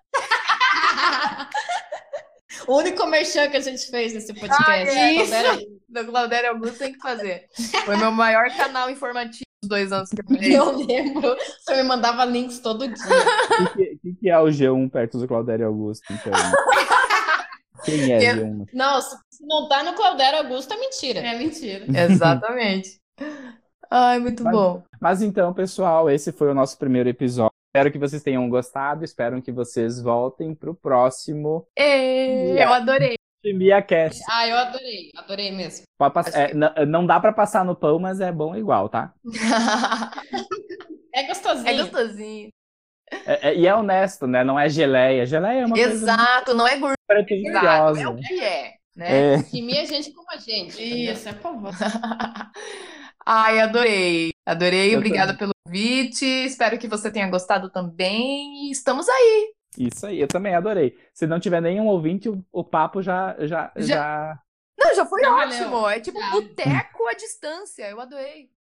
O único merchan que a gente fez nesse podcast. Ah, é isso. Claudério. Do Claudério Augusto tem que fazer. Foi meu maior canal informativo dos dois anos que eu morei. Eu lembro, você me mandava links todo dia. o que, que, que é o G um perto do Claudério Augusto, então. Quem é G um? Não, se se não tá no Claudério Augusto é mentira. É mentira. Exatamente. Ai, muito Mas- bom. Mas então, pessoal, esse foi o nosso primeiro episódio. Espero que vocês tenham gostado, espero que vocês voltem pro próximo E eu adorei. ChimiaCast. Ah, eu adorei, adorei mesmo. Pode passar- Acho é, que- não, não dá pra passar no pão, mas é bom igual, tá? É gostosinho. É gostosinho. É- é- e é honesto, né? Não é geleia. Geleia é uma coisa Exato, não é muito gourmetizado, pretensiosa. é o que é, né? É, Chimia é gente como a gente. entendeu? Isso, é povo. Ai, adorei. Adorei, Eu obrigada pelo convite. Espero que você tenha gostado também. E estamos aí. isso aí, eu também adorei. Se não tiver nenhum ouvinte, o, o papo já, já, Já- já... Não, já foi Já ótimo. valeu. É tipo Já. boteco à distância. Eu adorei.